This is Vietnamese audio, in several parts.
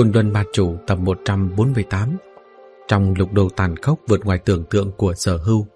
Côn Luân Ma Chủ tập 148. Trong lục đô tàn khốc vượt ngoài tưởng tượng của Sở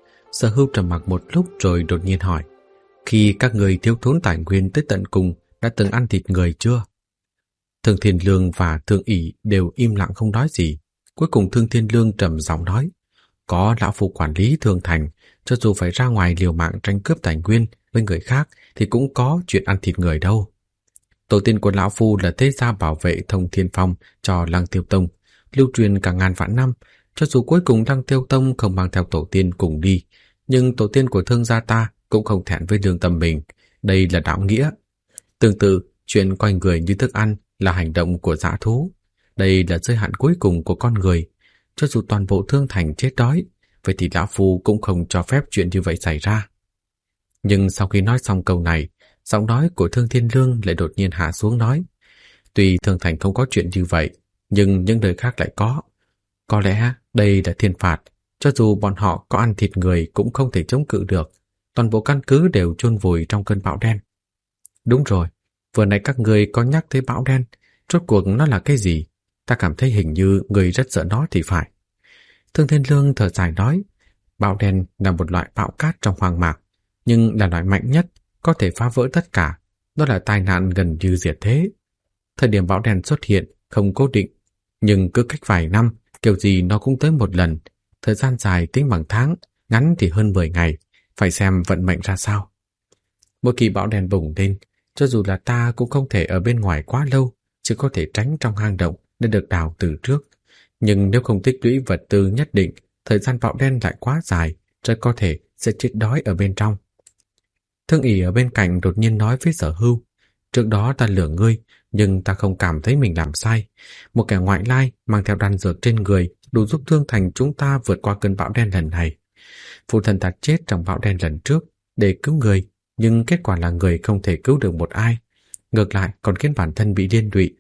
Hưu trầm mặc một lúc rồi đột nhiên hỏi: khi các người thiếu thốn tài nguyên tới tận cùng đã từng ăn thịt người chưa? Thương Thiên Lương và Thương ỷ đều im lặng không nói gì. Cuối cùng Thương Thiên Lương trầm giọng nói: có lão phu quản lý Thương Thành, cho dù phải ra ngoài liều mạng tranh cướp tài nguyên với người khác thì cũng có chuyện ăn thịt người đâu. Tổ tiên của lão phu là thế gia bảo vệ Thông Thiên Phong cho Lăng Tiêu Tông, lưu truyền cả ngàn vạn năm. Cho dù cuối cùng Lăng Tiêu Tông không mang theo tổ tiên cùng đi, nhưng tổ tiên của Thương gia ta cũng không thẹn với lương tâm mình. Đây là đạo nghĩa. Tương tự, chuyện coi người như thức ăn là hành động của dã thú. Đây là giới hạn cuối cùng của con người. Cho dù toàn bộ Thương Thành chết đói, vậy thì lão phu cũng không cho phép chuyện như vậy xảy ra. Nhưng sau khi nói xong câu này, giọng nói của Thương Thiên Lương lại đột nhiên hạ xuống nói: tuy Thương Thành không có chuyện như vậy, nhưng những nơi khác lại có. Có lẽ đây là thiên phạt. Cho dù bọn họ có ăn thịt người cũng không thể chống cự được. Toàn bộ căn cứ đều chôn vùi trong cơn bão đen. Đúng rồi, vừa nãy các người có nhắc tới bão đen. Rốt cuộc nó là cái gì? Ta cảm thấy hình như người rất sợ nó thì phải. Thương Thiên Lương thở dài nói: bão đen là một loại bão cát trong hoang mạc, nhưng là loại mạnh nhất, có thể phá vỡ tất cả. Nó là tai nạn gần như diệt thế. Thời điểm bão đen xuất hiện không cố định, nhưng cứ cách vài năm, kiểu gì nó cũng tới một lần. Thời gian dài tính bằng tháng, ngắn thì hơn 10 ngày, phải xem vận mệnh ra sao. Mỗi khi bão đen bùng lên, cho dù là ta cũng không thể ở bên ngoài quá lâu, chỉ có thể tránh trong hang động để được đào từ trước. Nhưng nếu không tích lũy vật tư nhất định, thời gian bão đen lại quá dài, rất có thể sẽ chết đói ở bên trong. Thương ỷ ở bên cạnh đột nhiên nói với Sở Hưu: trước đó ta lừa ngươi, nhưng ta không cảm thấy mình làm sai. Một kẻ ngoại lai mang theo đan dược trên người đủ giúp Thương Thành chúng ta vượt qua cơn bão đen lần này. Phụ thân ta chết trong bão đen lần trước để cứu người, nhưng kết quả là người không thể cứu được một ai, ngược lại còn khiến bản thân bị liên lụy.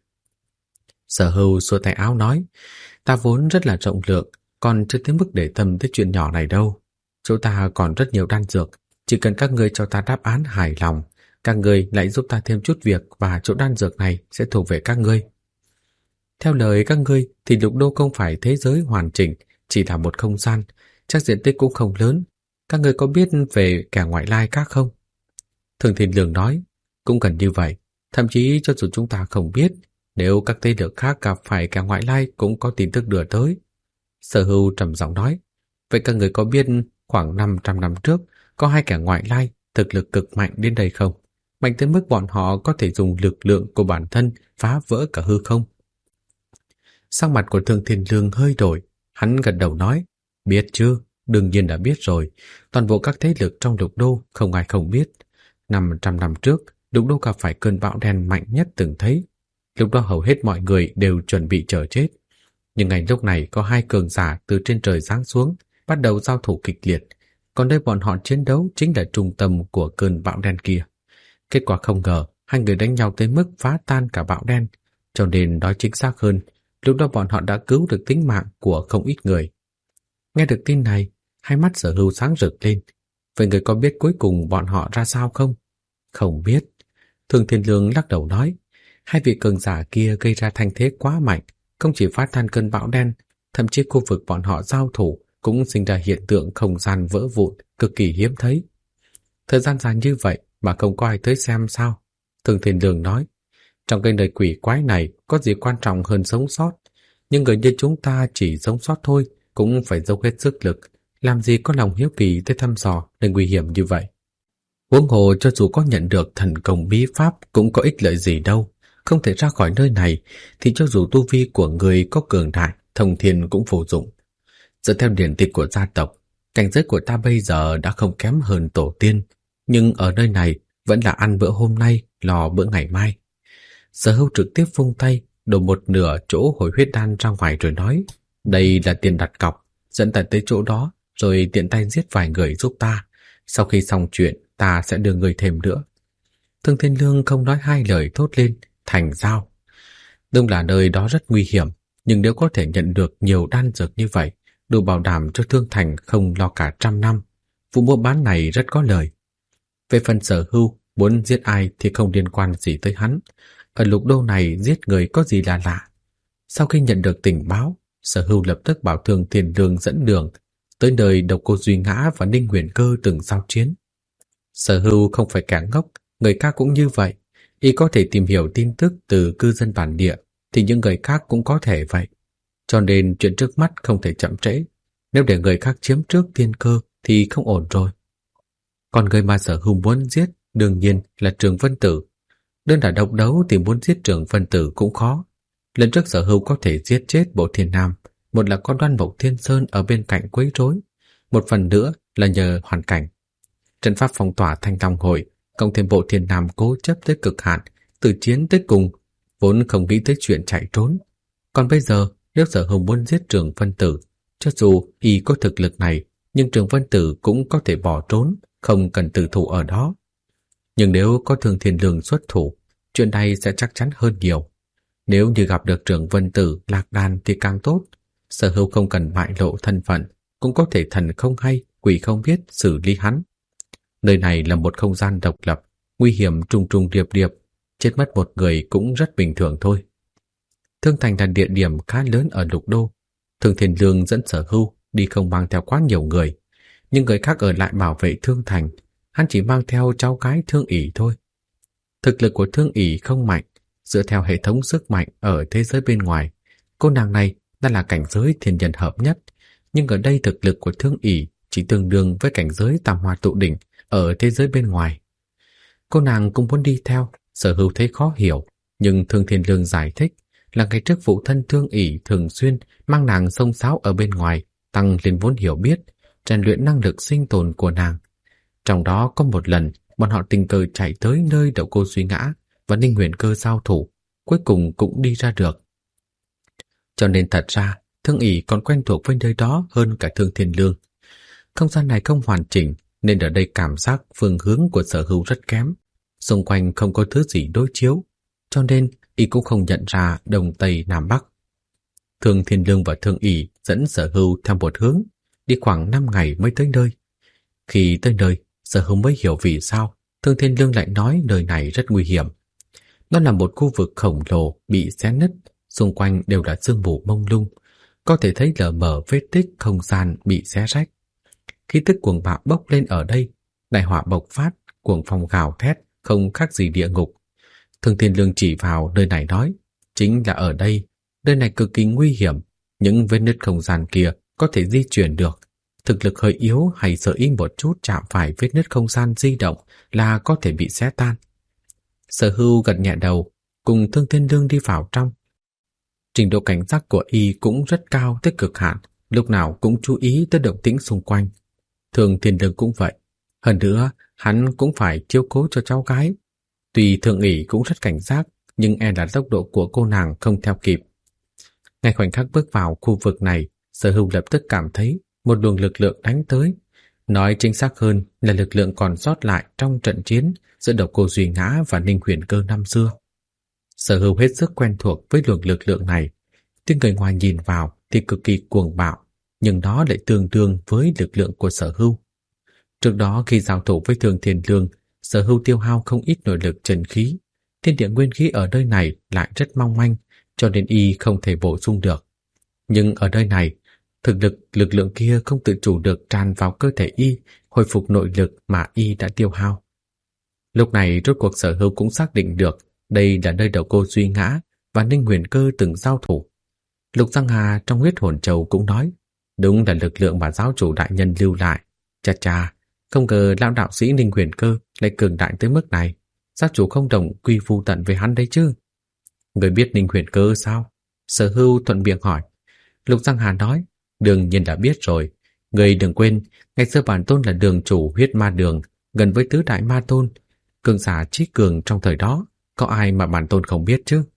Sở Hưu xua tay áo nói: ta vốn rất là rộng lượng, còn chưa tới mức để tâm tới chuyện nhỏ này đâu. Chỗ ta còn rất nhiều đan dược, chỉ cần các người cho ta đáp án hài lòng, các người lại giúp ta thêm chút việc và chỗ đan dược này sẽ thuộc về các ngươi. Theo lời các ngươi thì lục đô không phải thế giới hoàn chỉnh, chỉ là một không gian, chắc diện tích cũng không lớn. Các người có biết về kẻ ngoại lai khác không? Thường Thiên Lương nói: cũng gần như vậy, thậm chí cho dù chúng ta không biết, nếu các thế lực khác gặp phải kẻ ngoại lai cũng có tin tức đưa tới. Sở Hưu trầm giọng nói: vậy các người có biết khoảng 500 năm trước có hai kẻ ngoại lai thực lực cực mạnh đến đây không? Mạnh tới mức bọn họ có thể dùng lực lượng của bản thân phá vỡ cả hư không? Sắc mặt của Thương Thiên Lương hơi đổi, hắn gật đầu nói: biết chứ, đương nhiên đã biết rồi. Toàn bộ các thế lực trong lục đô không ai không biết. 500 năm trước, lục đô gặp phải cơn bão đen mạnh nhất từng thấy. Lúc đó hầu hết mọi người đều chuẩn bị chờ chết. Nhưng ngay lúc này có hai cường giả từ trên trời giáng xuống, bắt đầu giao thủ kịch liệt. Còn nơi bọn họ chiến đấu chính là trung tâm của cơn bão đen kia. Kết quả không ngờ, hai người đánh nhau tới mức phá tan cả bão đen. Cho nên nói chính xác hơn, lúc đó bọn họ đã cứu được tính mạng của không ít người. Nghe được tin này, hai mắt Sở Hưu sáng rực lên. Vậy người có biết cuối cùng bọn họ ra sao không? Không biết. Thương Thiên Lương lắc đầu nói: hai vị cường giả kia gây ra thanh thế quá mạnh, không chỉ phá tan cơn bão đen, thậm chí khu vực bọn họ giao thủ cũng sinh ra hiện tượng không gian vỡ vụn cực kỳ hiếm thấy. Thời gian dài như vậy mà không có ai tới xem sao? Thương Thiên Lương nói: trong cái nơi quỷ quái này có gì quan trọng hơn sống sót, nhưng người như chúng ta chỉ sống sót thôi cũng phải dốc hết sức lực, làm gì có lòng hiếu kỳ tới thăm dò nơi nguy hiểm như vậy. Huống hồ cho dù có nhận được thần công bí pháp cũng có ích lợi gì đâu, không thể ra khỏi nơi này thì cho dù tu vi của người có cường đại, thông thiên cũng vô dụng. Dựa theo điển tịch của gia tộc, cảnh giới của ta bây giờ đã không kém hơn tổ tiên, nhưng ở nơi này vẫn là ăn bữa hôm nay, lo bữa ngày mai. Sở Hưu trực tiếp vung tay, đổ một nửa chỗ hồi huyết đan ra ngoài rồi nói: đây là tiền đặt cọc, dẫn ta tới chỗ đó, rồi tiện tay giết vài người giúp ta. Sau khi xong chuyện, ta sẽ đưa người thêm nữa. Thương Thiên Lương không nói hai lời thốt lên: thành giao. Đúng là nơi đó rất nguy hiểm, nhưng nếu có thể nhận được nhiều đan dược như vậy, đủ bảo đảm cho Thương Thành không lo cả 100 năm. Vụ mua bán này rất có lời. Về phần Sở Hưu, muốn giết ai thì không liên quan gì tới hắn. Ở lục đô này giết người có gì là lạ. Sau khi nhận được tình báo, Sở Hưu lập tức bảo Thương Thiên Lương dẫn đường tới nơi Độc Cô Duy Ngã và Ninh Huyền Cơ từng giao chiến. Sở Hưu không phải kẻ ngốc, người khác cũng như vậy. Y có thể tìm hiểu tin tức từ cư dân bản địa, thì những người khác cũng có thể vậy. Cho nên chuyện trước mắt không thể chậm trễ. Nếu để người khác chiếm trước tiên cơ thì không ổn rồi. Còn người mà Sở Hưu muốn giết đương nhiên là Trường Vân Tử. Đơn đả độc đấu thì muốn giết Trường Vân Tử cũng khó. Lần trước Sở Hưu có thể giết chết Bộ Thiên Nam, một là có Đoan Mộc Thiên Sơn ở bên cạnh quấy rối, một phần nữa là nhờ hoàn cảnh. Trận pháp phong tỏa Thanh Long Hội, cộng thêm Bộ Thiên Nam cố chấp tới cực hạn, từ chiến tới cùng, vốn không nghĩ tới chuyện chạy trốn. Còn bây giờ, nếu Sở Hưu muốn giết Trường Vân Tử, cho dù y có thực lực này, nhưng Trường Vân Tử cũng có thể bỏ trốn, không cần tử thủ ở đó. Nhưng nếu có Thương Thiên Lương xuất thủ, chuyện này sẽ chắc chắn hơn nhiều. Nếu như gặp được Trường Vân Tử lạc đàn thì càng tốt. Sở Hưu không cần bại lộ thân phận, cũng có thể thần không hay, quỷ không biết xử lý hắn. Nơi này là một không gian độc lập, nguy hiểm trùng trùng điệp điệp, chết mất một người cũng rất bình thường thôi. Thương Thành là địa điểm khá lớn ở Lục Đô. Thương Thiên Lương dẫn Sở Hưu đi không mang theo quá nhiều người, nhưng người khác ở lại bảo vệ Thương Thành. Hắn chỉ mang theo cháu gái Thương ỷ thôi. Thực lực của Thương ỷ không mạnh, dựa theo hệ thống sức mạnh ở thế giới bên ngoài. Cô nàng này đã là cảnh giới thiên nhân hợp nhất, nhưng ở đây thực lực của Thương ỷ chỉ tương đương với cảnh giới tam hoa tụ đỉnh ở thế giới bên ngoài. Cô nàng cũng muốn đi theo. Sở Hưu thấy khó hiểu, nhưng Thương Thiên Lương giải thích là ngày trước phụ thân Thương ỷ thường xuyên mang nàng xông xáo ở bên ngoài, tăng lên vốn hiểu biết, rèn luyện năng lực sinh tồn của nàng. Trong đó có một lần, bọn họ tình cờ chạy tới nơi Độc Cô Duy Ngã và Ninh Huyền Cơ giao thủ, cuối cùng cũng đi ra được. Cho nên thật ra, Thương ỷ còn quen thuộc với nơi đó hơn cả Thương Thiên Lương. Không gian này không hoàn chỉnh, nên ở đây cảm giác phương hướng của Sở Hưu rất kém. Xung quanh không có thứ gì đối chiếu, cho nên y cũng không nhận ra Đông Tây Nam Bắc. Thương Thiên Lương và Thương ỷ dẫn Sở Hưu theo một hướng, đi khoảng 5 ngày mới tới nơi. Khi tới nơi, Sở Hưu mới hiểu vì sao Thương Thiên Lương lại nói nơi này rất nguy hiểm. Nó là một khu vực khổng lồ bị xé nứt, xung quanh đều là sương mù mông lung, có thể thấy lờ mờ vết tích không gian bị xé rách. Khí tức cuồng bạo bốc lên ở đây, đại hỏa bộc phát, cuồng phong gào thét, không khác gì địa ngục. Thương Thiên Lương chỉ vào nơi này nói, chính là ở đây, nơi này cực kỳ nguy hiểm, những vết nứt không gian kia có thể di chuyển được. Thực lực hơi yếu hay sơ ý một chút chạm phải vết nứt không gian di động là có thể bị xé tan. Sở Hưu gật nhẹ đầu, cùng Thương Thiên Lương đi vào trong. Trình độ cảnh giác của y cũng rất cao tới cực hạn, lúc nào cũng chú ý tới động tĩnh xung quanh. Thương Thiên Lương cũng vậy. Hơn nữa, hắn cũng phải chiếu cố cho cháu gái. Tuy Thương ỷ cũng rất cảnh giác, nhưng e là tốc độ của cô nàng không theo kịp. Ngay khoảnh khắc bước vào khu vực này, Sở Hưu lập tức cảm thấy một luồng lực lượng đánh tới. Nói chính xác hơn là lực lượng còn sót lại trong trận chiến giữa Độc Cô Duy Ngã và Ninh Huyền Cơ năm xưa. Sở Hưu hết sức quen thuộc với luồng lực lượng này. Tuy người ngoài nhìn vào thì cực kỳ cuồng bạo, nhưng nó lại tương đương với lực lượng của Sở Hưu. Trước đó khi giao thủ với Thương Thiên Lương, Sở Hưu tiêu hao không ít nội lực chân khí. Thiên địa nguyên khí ở nơi này lại rất mong manh, cho nên y không thể bổ sung được. Nhưng ở nơi này, lực lượng kia không tự chủ được tràn vào cơ thể y, hồi phục nội lực mà y đã tiêu hao. Lúc này rốt cuộc Sở Hưu cũng xác định được đây là nơi Độc Cô Duy Ngã và Ninh Huyền Cơ từng giao thủ. Lục Giang Hà trong huyết hồn châu cũng nói, đúng là lực lượng mà giáo chủ đại nhân lưu lại. Chà chà, không ngờ lão đạo sĩ Ninh Huyền Cơ lại cường đại tới mức này. Giáo chủ không đồng quy phu tận với hắn đấy chứ. Người biết Ninh Huyền Cơ sao? Sở Hưu thuận miệng hỏi. Lục Giang Hà nói, đương nhiên đã biết rồi. Người đừng quên, ngày xưa bản tôn là đường chủ huyết ma đường, gần với tứ đại ma tôn. Cường giả trí cường trong thời đó, có ai mà bản tôn không biết chứ?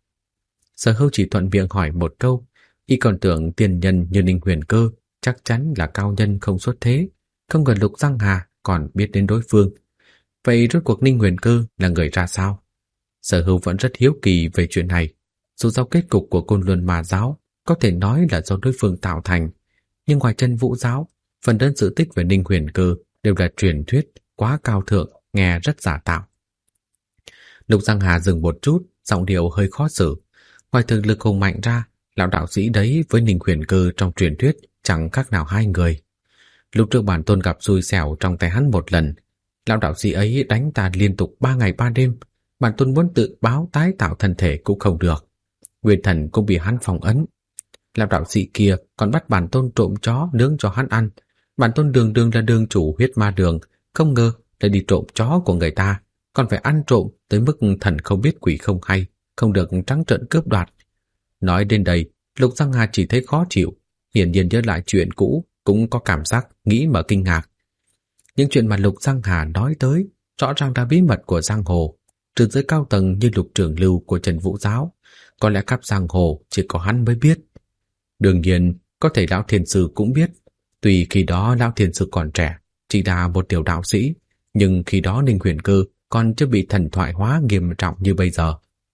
Sở Hưu chỉ thuận miệng hỏi một câu, y còn tưởng tiền nhân như Ninh Huyền Cơ chắc chắn là cao nhân không xuất thế, không ngờ Lục Giang Hà còn biết đến đối phương. Vậy rốt cuộc Ninh Huyền Cơ là người ra sao? Sở Hưu vẫn rất hiếu kỳ về chuyện này. Dù do kết cục của Côn Luân Ma giáo có thể nói là do đối phương tạo thành, nhưng ngoài Chân Vũ giáo, phần lớn sự tích về Ninh Huyền Cơ đều là truyền thuyết quá cao thượng, nghe rất giả tạo. Lục Giang Hà dừng một chút, giọng điệu hơi khó xử. Ngoài thực lực hùng mạnh ra, Lão đạo sĩ đấy với Ninh Huyền Cơ trong truyền thuyết chẳng khác nào hai người. Lúc trước bản tôn gặp xui xẻo trong tay hắn một lần, lão đạo sĩ ấy đánh ta liên tục 3 ngày 3 đêm, bản tôn muốn tự báo tái tạo thân thể cũng không được. Nguyên thần cũng bị hắn phong ấn. Lão đạo sĩ kia còn bắt bản tôn trộm chó nướng cho hắn ăn. Bản tôn đường đường là đường chủ huyết ma đường, không ngờ lại đi trộm chó của người ta, còn phải ăn trộm tới mức thần không biết quỷ không hay, không được trắng trợn cướp đoạt. Nói đến đây, Lục Giang Hà chỉ thấy khó chịu, hiển nhiên nhớ lại chuyện cũ cũng có cảm giác nghĩ mà kinh ngạc. Những chuyện mà Lục Giang Hà nói tới rõ ràng là bí mật của giang hồ, trừ giới cao tầng như Lục Trưởng Lưu của Trần Vũ Giáo, có lẽ khắp giang hồ chỉ có hắn mới biết. Đương nhiên, có thể Lão Thiền Sư cũng biết, tuy khi đó Lão Thiền Sư còn trẻ, chỉ là một tiểu đạo sĩ, nhưng khi đó Ninh Huyền Cơ còn chưa bị thần thoại hóa nghiêm trọng như bây giờ.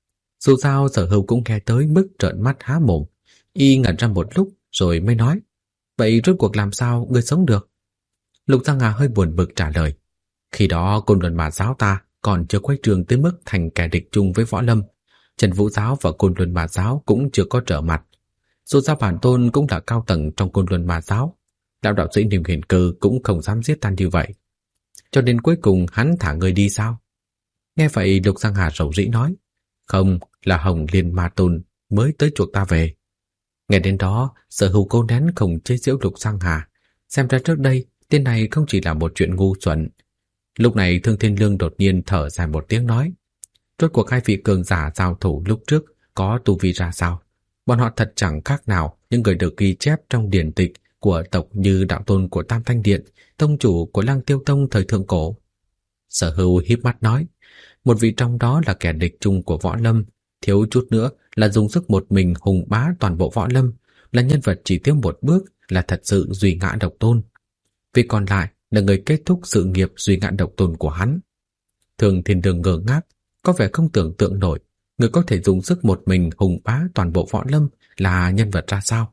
Dù sao Sở Hưu cũng nghe tới mức trợn mắt há mồm, y ngẩn ra một lúc rồi mới nói, vậy rốt cuộc làm sao ngươi sống được? Lục Giang Hà hơi buồn bực trả lời, khi đó Côn Luân Ma Giáo ta còn chưa quay trường tới mức thành kẻ địch chung với Võ Lâm, Trần Vũ Giáo và Côn Luân Ma Giáo cũng chưa có trở mặt. Dù sao bản tôn cũng là cao tầng trong Côn Luân Ma Giáo, lão đạo sĩ Ninh Huyền Cơ cũng không dám giết ta như vậy. Cho nên cuối cùng hắn thả người đi sao? Nghe vậy Lục Giang Hà rầu rĩ nói, không, là Hồng Liên Ma Tôn mới tới chuộc ta về. Nghe đến đó, Sở Hưu cố nén không chế giễu Lục Giang Hà, xem ra trước đây tên này không chỉ là một chuyện ngu xuẩn. Lúc này Thương Thiên Lương đột nhiên thở dài một tiếng nói, rốt cuộc hai vị cường giả giao thủ lúc trước có tu vi ra sao? Bọn họ thật chẳng khác nào những người được ghi chép trong điển tịch của tộc như đạo tôn của Tam Thanh Điện, tông chủ của Lăng Tiêu Tông thời thượng cổ. Sở Hưu híp mắt nói, một vị trong đó là kẻ địch chung của Võ Lâm, thiếu chút nữa là dùng sức một mình hùng bá toàn bộ Võ Lâm, là nhân vật chỉ thiếu một bước là thật sự duy ngã độc tôn. Vì còn lại là người kết thúc sự nghiệp duy ngã độc tôn của hắn. Thường Thiên Đường ngơ ngác, có vẻ không tưởng tượng nổi người có thể dùng sức một mình hùng bá toàn bộ Võ Lâm là nhân vật ra sao.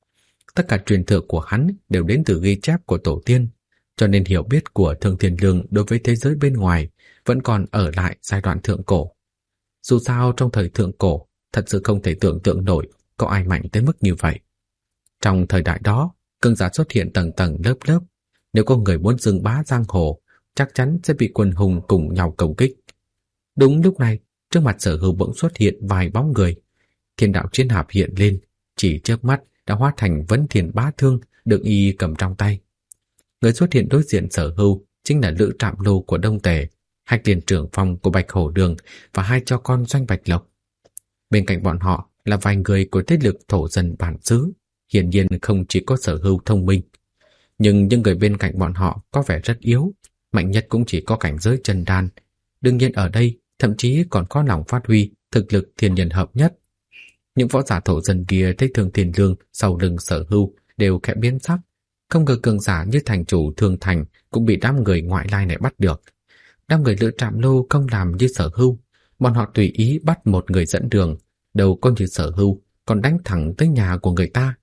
Tất cả truyền thừa của hắn đều đến từ ghi chép của tổ tiên, cho nên hiểu biết của Thương Thiên Lương đối với thế giới bên ngoài vẫn còn ở lại giai đoạn thượng cổ. Dù sao trong thời thượng cổ, thật sự không thể tưởng tượng nổi có ai mạnh tới mức như vậy. Trong thời đại đó, cường giả xuất hiện tầng tầng lớp lớp. Nếu có người muốn xưng bá giang hồ, chắc chắn sẽ bị quân hùng cùng nhau công kích. Đúng lúc này, trước mặt Sở Hưu bỗng xuất hiện vài bóng người. Thiên đạo chiến hạp hiện lên, chỉ chớp mắt đã hóa thành Vấn Thiên Bá Thương được y cầm trong tay. Người xuất hiện đối diện Sở Hưu chính là Lữ Trạm Lô của Đông Tề, Hách Liên Trưởng Phong của Bạch Hổ Đường và hai cho con Doanh Bạch Lộc. Bên cạnh bọn họ là vài người của thế lực thổ dân bản xứ, hiển nhiên không chỉ có Sở Hưu thông minh. Nhưng những người bên cạnh bọn họ có vẻ rất yếu, mạnh nhất cũng chỉ có cảnh giới chân đan. Đương nhiên ở đây thậm chí còn có lòng phát huy thực lực thiên nhân hợp nhất. Những võ giả thổ dân kia thấy Thương Thiên Lương sau lưng Sở Hưu đều khẽ biến sắc, không ngờ cường giả như thành chủ Thương Thành cũng bị đám người ngoại lai này bắt được. Đám người Lữ Trạm Lô không làm như Sở Hưu, bọn họ tùy ý bắt một người dẫn đường, đâu có như Sở Hưu còn đánh thẳng tới nhà của người ta.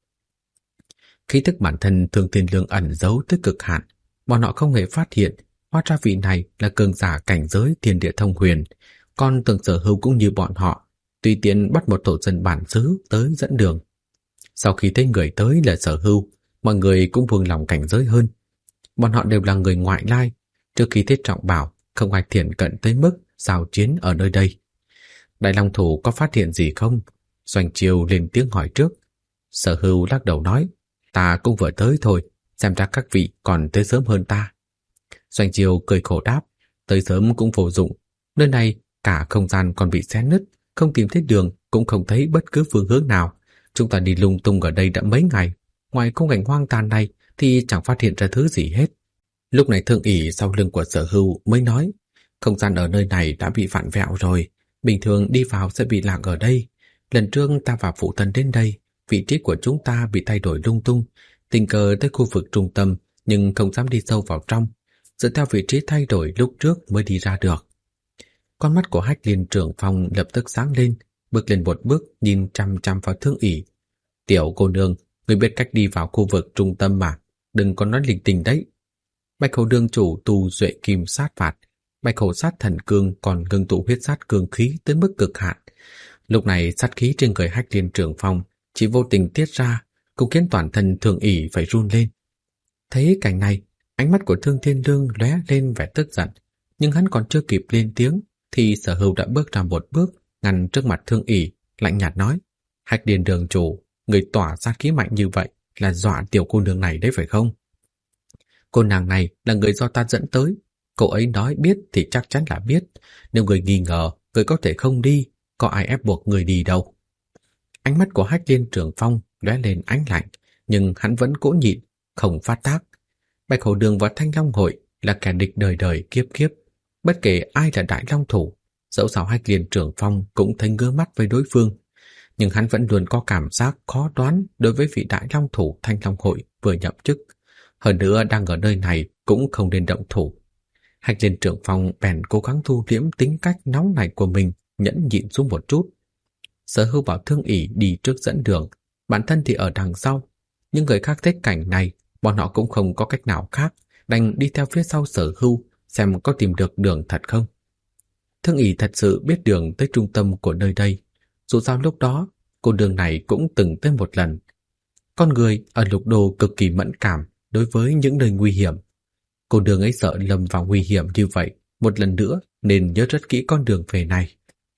Khí thức bản thân Thương Thiên Lương ẩn giấu tới cực hạn, bọn họ không hề phát hiện, hóa ra vị này là cường giả cảnh giới thiên địa thông huyền, còn tưởng Sở Hưu cũng như bọn họ, tùy tiện bắt một thổ dân bản xứ tới dẫn đường. Sau khi thấy người tới là Sở Hưu, mọi người cũng buông lòng cảnh giới hơn. Bọn họ đều là người ngoại lai, trước khi Thiết Trọng bảo không ai thiện cận tới mức giao chiến ở nơi đây. Đại Long Thủ có phát hiện gì không? Doanh Chiêu lên tiếng hỏi trước. Sở Hưu lắc đầu nói, ta cũng vừa tới thôi, xem ra các vị còn tới sớm hơn ta. Doanh Chiêu cười khổ đáp, tới sớm cũng vô dụng, nơi này cả không gian còn bị xé nứt, không tìm thấy đường, cũng không thấy bất cứ phương hướng nào. Chúng ta đi lung tung ở đây đã mấy ngày, ngoài khung cảnh hoang tàn này thì chẳng phát hiện ra thứ gì hết. Lúc này Thương ỷ sau lưng của Sở Hưu mới nói, không gian ở nơi này đã bị vặn vẹo rồi, bình thường đi vào sẽ bị lạc ở đây. Lần trước ta và phụ thân đến đây, vị trí của chúng ta bị thay đổi lung tung, tình cờ tới khu vực trung tâm nhưng không dám đi sâu vào trong, dựa theo vị trí thay đổi lúc trước mới đi ra được. Con mắt của Hách Liên Trưởng Phong lập tức sáng lên, bước lên một bước nhìn chăm chăm vào Thương ỷ. Tiểu cô nương, người biết cách đi vào khu vực trung tâm mà, đừng có nói linh tinh đấy. Bạch Hổ Đường chủ tu duệ kim sát phạt, Bạch Hổ sát thần cương còn ngưng tụ huyết sát cương khí tới mức cực hạn. Lúc này sát khí trên người Hách Liên Trưởng Phong chỉ vô tình tiết ra, cũng khiến toàn thân Thường ỷ phải run lên. Thấy cảnh này, ánh mắt của Thương Thiên Lương lóe lên vẻ tức giận, nhưng hắn còn chưa kịp lên tiếng thì Sở Hưu đã bước ra một bước, ngăn trước mặt Thương ỷ, lạnh nhạt nói: Hách Liên đường chủ, người tỏa sát khí mạnh như vậy là dọa tiểu cô nương này đấy phải không? Cô nàng này là người do ta dẫn tới, cô ấy nói biết thì chắc chắn là biết, nếu người nghi ngờ, người có thể không đi, có ai ép buộc người đi đâu. Ánh mắt của Hách Liên Trường Phong lóe lên ánh lạnh, nhưng hắn vẫn cố nhịn, không phát tác. Bạch Hổ Đường và Thanh Long Hội là kẻ địch đời đời kiếp kiếp, bất kể ai là đại long thủ, dẫu sao Hách Liên Trường Phong cũng thấy ngứa mắt với đối phương, nhưng hắn vẫn luôn có cảm giác khó đoán đối với vị đại long thủ Thanh Long Hội vừa nhậm chức. Hơn nữa đang ở nơi này cũng không nên động thủ. Hách Liên Trường Phong bèn cố gắng thu liễm tính cách nóng này của mình, nhẫn nhịn xuống một chút. Sở Hưu bảo Thương ỷ đi trước dẫn đường, bản thân thì ở đằng sau. Nhưng người khác thấy cảnh này, bọn họ cũng không có cách nào khác, đành đi theo phía sau Sở Hưu xem có tìm được đường thật không. Thương ỷ thật sự biết đường tới trung tâm của nơi đây. Dù sao lúc đó, cô đường này cũng từng tới một lần. Con người ở Lục Đô cực kỳ mẫn cảm đối với những nơi nguy hiểm. Cô đường ấy sợ lầm vào nguy hiểm như vậy một lần nữa nên nhớ rất kỹ con đường về này.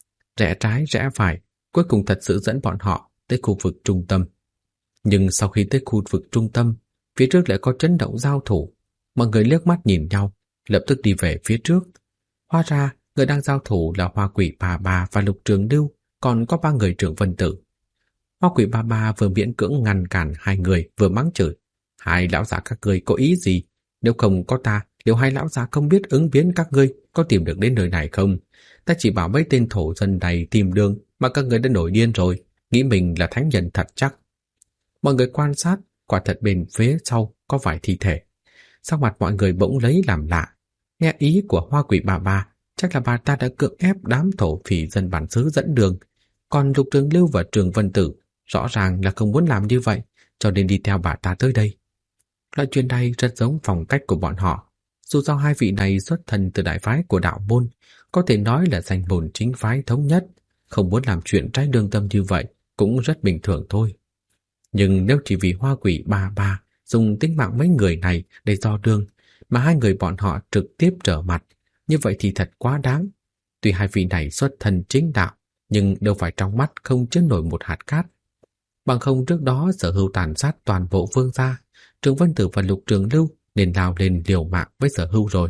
Rẽ trái rẽ phải, cuối cùng thật sự dẫn bọn họ tới khu vực trung tâm. Nhưng sau khi tới khu vực trung tâm, phía trước lại có chấn động giao thủ. Mọi người liếc mắt nhìn nhau, lập tức đi về phía trước. Hóa ra, người đang giao thủ là Hoa Quỷ Bà Bà và Lục Trường Lưu, còn có 3 người Trưởng Vân Tử. Hoa Quỷ Bà Bà vừa miễn cưỡng ngăn cản hai người, vừa mắng chửi: Hai lão già các ngươi có ý gì? Nếu không có ta, liệu hai lão già không biết ứng biến các ngươi có tìm được đến nơi này không? Ta chỉ bảo mấy tên thổ dân này tìm đường mà các ngươi đã nổi điên rồi, nghĩ mình là thánh nhân thật chắc. Mọi người quan sát, quả thật bên phía sau có vài thi thể. Sắc mặt mọi người bỗng lấy làm lạ. Nghe ý của Hoa Quỷ Bà Bà, chắc là bà ta đã cưỡng ép đám thổ phỉ dân bản xứ dẫn đường. Còn Lục Trường Lưu và Trường Vân Tử rõ ràng là không muốn làm như vậy, cho nên đi theo bà ta tới đây. Loại chuyện này rất giống phong cách của bọn họ. Dù sao hai vị này xuất thân từ đại phái của đạo môn, có thể nói là danh môn chính phái thống nhất, không muốn làm chuyện trái lương tâm như vậy cũng rất bình thường thôi. Nhưng nếu chỉ vì Hoa Quỷ Bà Bà dùng tính mạng mấy người này để dò đường, mà hai người bọn họ trực tiếp trở mặt, như vậy thì thật quá đáng. Tuy hai vị này xuất thân chính đạo, nhưng đâu phải trong mắt không chứa nổi một hạt cát. Bằng không trước đó Sở Hưu tàn sát toàn bộ Vương gia, Trường Vân Tử và Lục Trường Lưu nên lao lên liều mạng với Sở Hưu rồi.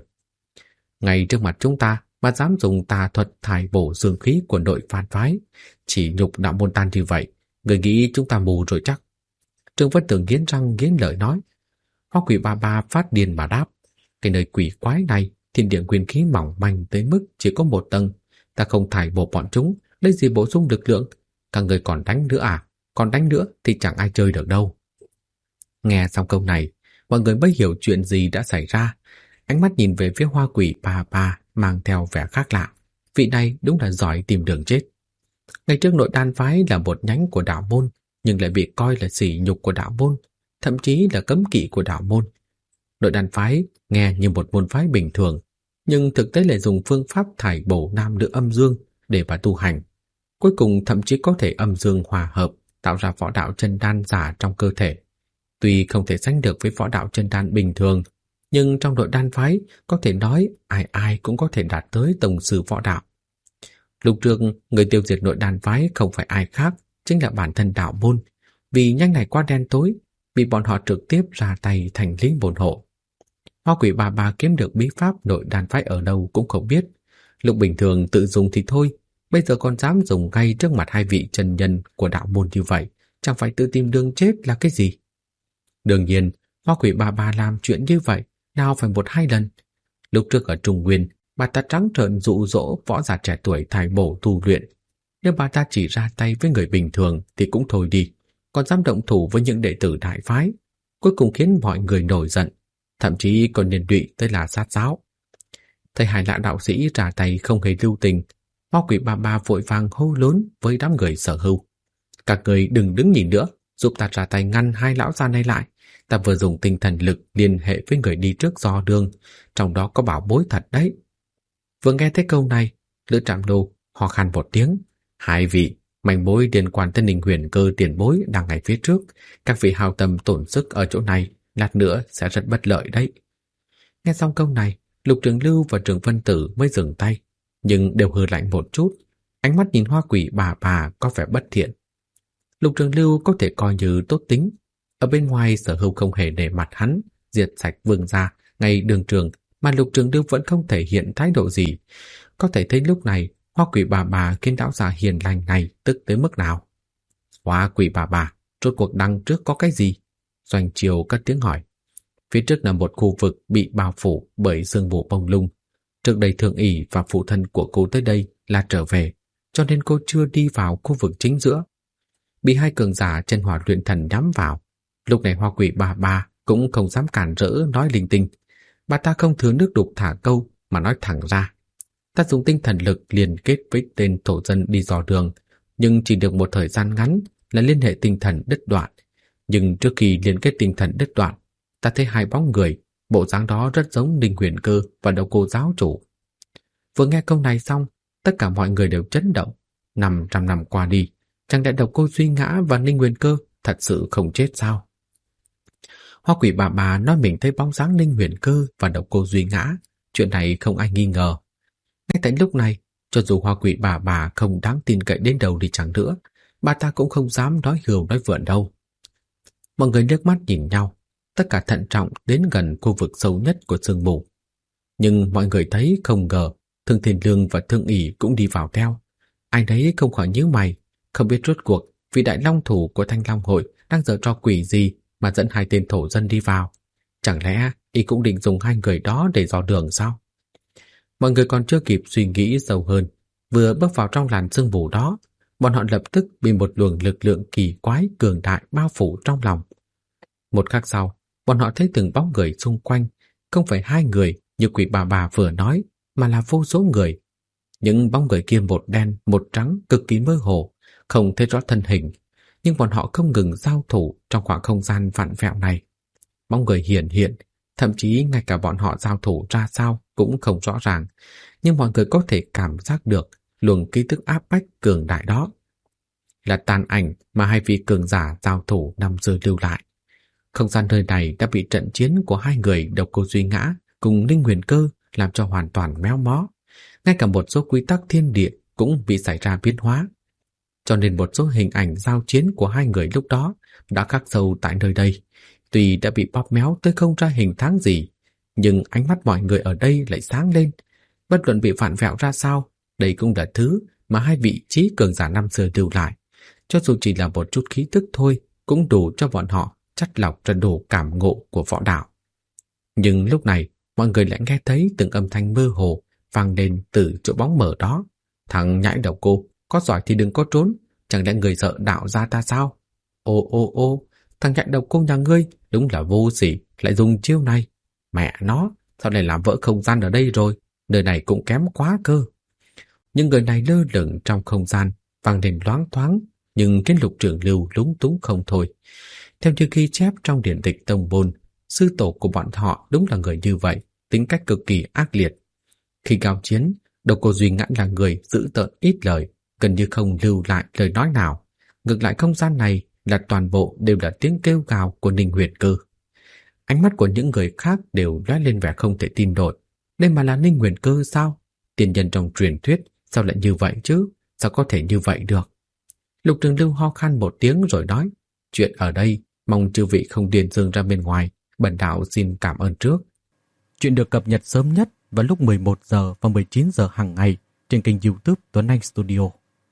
Ngay trước mặt chúng ta mà dám dùng tà thuật thải bổ dương khí của nội phản phái, chỉ nhục đạo môn tan như vậy, người nghĩ chúng ta mù rồi chắc. Trường Vân Tử nghiến răng nghiến lợi nói. Hoa Quỷ Bà Bà phát điên mà đáp: Cái nơi quỷ quái này, thiên địa nguyên khí mỏng manh tới mức chỉ có 1 tầng, ta không thải bổ bọn chúng, lấy gì bổ sung lực lượng? Các người còn đánh nữa à? Còn đánh nữa thì chẳng ai chơi được đâu. Nghe xong câu này, mọi người mới hiểu chuyện gì đã xảy ra. Ánh mắt nhìn về phía Hoa Quỷ Bà Bà mang theo vẻ khác lạ. Vị này đúng là giỏi tìm đường chết. Ngày trước nội đan phái là một nhánh của đạo môn, nhưng lại bị coi là sỉ nhục của đạo môn, thậm chí là cấm kỵ của đạo môn. Nội đan phái nghe như một môn phái bình thường, nhưng thực tế lại dùng phương pháp thải bổ nam nữ âm dương để mà tu hành. Cuối cùng thậm chí có thể âm dương hòa hợp, tạo ra võ đạo chân đan giả trong cơ thể. Tuy không thể sánh được với võ đạo chân đan bình thường, nhưng trong nội đan phái có thể nói ai ai cũng có thể đạt tới tổng sư võ đạo. Lúc trước, người tiêu diệt nội đan phái không phải ai khác, chính là bản thân đạo môn. Vì nhanh này quá đen tối, bị bọn họ trực tiếp ra tay thành lý bổn hộ. Hoa Quỷ Bà Bà kiếm được bí pháp nội đan phái ở đâu cũng không biết. Lúc bình thường tự dùng thì thôi, bây giờ còn dám dùng ngay trước mặt hai vị chân nhân của đạo môn như vậy, chẳng phải tự tìm đường chết là cái gì? Đương nhiên, Hoa Quỷ Bà Bà làm chuyện như vậy nào phải 1-2 lần. Lúc trước ở Trung Nguyên, bà ta trắng trợn dụ dỗ võ giả trẻ tuổi thải bổ tu luyện. Nếu bà ta chỉ ra tay với người bình thường thì cũng thôi đi, còn dám động thủ với những đệ tử đại phái, cuối cùng khiến mọi người nổi giận, thậm chí còn liên lụy tới là sát giáo. Thấy hai lạ đạo sĩ ra tay không hề lưu tình, Hoa Quỷ Bà Bà vội vàng hô lớn với đám người Sở Hưu: Các người đừng đứng nhìn nữa, giúp ta ra tay ngăn hai lão già này lại. Ta vừa dùng tinh thần lực liên hệ với người đi trước dò đường, trong đó có bảo bối thật đấy. Vừa nghe thấy câu này, Lữ Trạm Đô ho khan một tiếng: Hai vị, Manh mối liên quan tới Ninh Huyền Cơ tiền bối đang ngay phía trước, các vị hao tâm tổn sức ở chỗ này, lát nữa sẽ rất bất lợi đấy. Nghe xong câu này, Lục Trường Lưu và Trường Vân Tử mới dừng tay, nhưng đều hừ lạnh một chút, ánh mắt nhìn Hoa Quỷ bà có vẻ bất thiện. Lục Trường Lưu có thể coi như tốt tính, ở bên ngoài Sở Hưu không hề để mặt hắn, diệt sạch Vương gia ngay đường trường, mà Lục Trường Lưu vẫn không thể hiện thái độ gì. Có thể thấy lúc này Hoa Quỷ bà khiến lão già hiền lành này tức tới mức nào. Hoa Quỷ bà, rốt cuộc đằng trước có cái gì? Doanh Chiêu cất tiếng hỏi. Phía trước là một khu vực bị bao phủ bởi sương mù bông lung. Trước đây Thượng ỷ và phụ thân của cô tới đây là trở về, cho nên cô chưa đi vào khu vực chính giữa. Bị hai cường giả chân hỏa luyện thần nhắm vào. Lúc này Hoa Quỷ bà cũng không dám cản rỡ nói linh tinh. Bà ta không thừa nước đục thả câu mà nói thẳng ra. Ta dùng tinh thần lực liên kết với tên thổ dân đi dò đường, nhưng chỉ được một thời gian ngắn là liên hệ tinh thần đứt đoạn. Nhưng trước khi liên kết tinh thần đứt đoạn, ta thấy hai bóng người, bộ dáng đó rất giống Ninh Huyền Cơ và Độc Cô giáo chủ. Vừa nghe câu này xong, tất cả mọi người đều chấn động. 500 năm qua đi, chẳng lẽ Độc Cô Duy Ngã và Ninh Huyền Cơ thật sự không chết sao? Hoa Quỷ bà nói mình thấy bóng dáng Ninh Huyền Cơ và Độc Cô Duy Ngã, chuyện này không ai nghi ngờ. Ngay tại lúc này, cho dù Hoa Quỷ bà không đáng tin cậy đến đâu đi chẳng nữa, bà ta cũng không dám nói hưu nói vượn đâu. Mọi người nước mắt nhìn nhau, tất cả thận trọng đến gần khu vực sâu nhất của sương mù. Nhưng mọi người thấy không ngờ, Thương Thiên Lương và Thương ỷ cũng đi vào theo. Ai nấy không khỏi nhíu mày, không biết rốt cuộc vị đại long thủ của Thanh Long hội đang giở trò quỷ gì mà dẫn hai tên thổ dân đi vào. Chẳng lẽ y cũng định dùng hai người đó để dò đường sao? Mọi người còn chưa kịp suy nghĩ sâu hơn, vừa bước vào trong làn sương mù đó, bọn họ lập tức bị một luồng lực lượng kỳ quái cường đại bao phủ trong lòng. Một khắc sau, bọn họ thấy từng bóng người xung quanh, không phải hai người như quỷ bà vừa nói, mà là vô số người. Những bóng người kia một đen, một trắng, cực kỳ mơ hồ, không thấy rõ thân hình, nhưng bọn họ không ngừng giao thủ trong khoảng không gian vặn vẹo này. Bóng người hiện, thậm chí ngay cả bọn họ giao thủ ra sao cũng không rõ ràng, nhưng mọi người có thể cảm giác được luồng ký tức áp bách cường đại đó. Là tàn ảnh mà hai vị cường giả giao thủ năm xưa lưu lại. Không gian nơi này đã bị trận chiến của hai người Độc Cô Duy Ngã cùng Ninh Huyền Cơ làm cho hoàn toàn méo mó. Ngay cả một số quy tắc thiên địa cũng bị xảy ra biến hóa. Cho nên một số hình ảnh giao chiến của hai người lúc đó đã khắc sâu tại nơi đây. Tuy đã bị bóp méo tới không ra hình dáng gì, nhưng ánh mắt mọi người ở đây lại sáng lên. Bất luận bị vặn vẹo ra sao, đây cũng là thứ mà hai vị trí cường giả năm xưa lưu lại. Cho dù chỉ là một chút khí tức thôi, cũng đủ cho bọn họ chắt lọc ra đủ cảm ngộ của võ đạo. Nhưng lúc này, mọi người lại nghe thấy từng âm thanh mơ hồ vang lên từ chỗ bóng mờ đó. Thằng nhãi Độc Cô, có giỏi thì đừng có trốn, chẳng lẽ người sợ đạo gia ta sao? Ô, thằng nhãi Độc Cô nhà ngươi đúng là vô sỉ, lại dùng chiêu này. Mẹ nó, sao lại làm vỡ không gian ở đây rồi? Nơi này cũng kém quá cơ. Nhưng người này lơ lửng trong không gian, vang lên loáng thoáng, nhưng khiến Lục Trường Lưu lúng túng không thôi. Theo như ghi chép trong điển tịch tông môn, sư tổ của bọn họ đúng là người như vậy, tính cách cực kỳ ác liệt. Khi giao chiến, Độc Cô Duy Ngã là người dữ tợn ít lời, gần như không lưu lại lời nói nào. Ngược lại không gian này là toàn bộ đều là tiếng kêu gào của Ninh Huyền Cơ. Ánh mắt của những người khác đều lóe lên vẻ không thể tin nổi. Đây mà là Ninh Huyền Cơ sao? Tiên nhân trong truyền thuyết, sao lại như vậy chứ? Sao có thể như vậy được? Lục Trường Lưu ho khan một tiếng rồi nói, chuyện ở đây, mong chư vị không điên dương ra bên ngoài, bần đạo xin cảm ơn trước. Chuyện được cập nhật sớm nhất vào lúc 11 giờ và 19 giờ hàng ngày trên kênh YouTube Tuấn Anh Studio.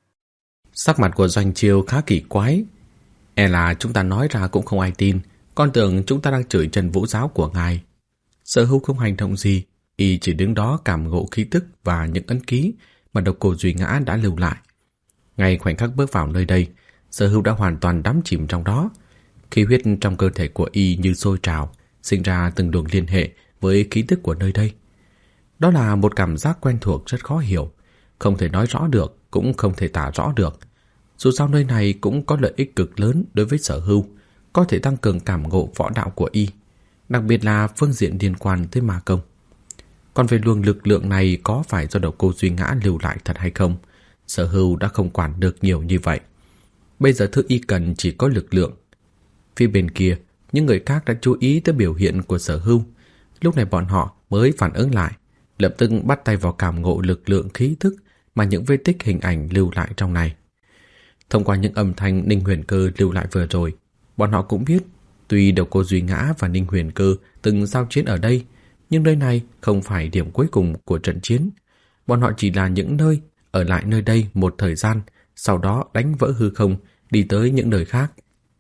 Sắc mặt của Doanh Chiêu khá kỳ quái. E là chúng ta nói ra cũng không ai tin, con tưởng chúng ta đang chửi Trần Vũ giáo của ngài. Sở Hưu không hành động gì, y chỉ đứng đó cảm ngộ khí tức và những ấn ký mà Độc Cô Duy Ngã đã lưu lại. Ngay khoảnh khắc bước vào nơi đây, Sở Hưu đã hoàn toàn đắm chìm trong đó. Khí huyết trong cơ thể của y như sôi trào, sinh ra từng luồng liên hệ với khí tức của nơi đây. Đó là một cảm giác quen thuộc rất khó hiểu, không thể nói rõ được, cũng không thể tả rõ được. Dù sao nơi này cũng có lợi ích cực lớn đối với Sở Hưu, có thể tăng cường cảm ngộ võ đạo của y, đặc biệt là phương diện liên quan tới ma công. Còn về luồng lực lượng này có phải do Độc Cô Duy Ngã lưu lại thật hay không, Sở Hưu đã không quản được nhiều như vậy. Bây giờ thứ y cần chỉ có lực lượng. Phía bên kia, những người khác đã chú ý tới biểu hiện của Sở Hưu. Lúc này bọn họ mới phản ứng lại, lập tức bắt tay vào cảm ngộ lực lượng khí thức mà những vết tích hình ảnh lưu lại trong này. Thông qua những âm thanh Ninh Huyền Cơ lưu lại vừa rồi, bọn họ cũng biết tuy Độc Cô Duy Ngã và Ninh Huyền Cơ từng giao chiến ở đây, nhưng nơi này không phải điểm cuối cùng của trận chiến. Bọn họ chỉ là những nơi ở lại nơi đây một thời gian, sau đó đánh vỡ hư không, đi tới những nơi khác.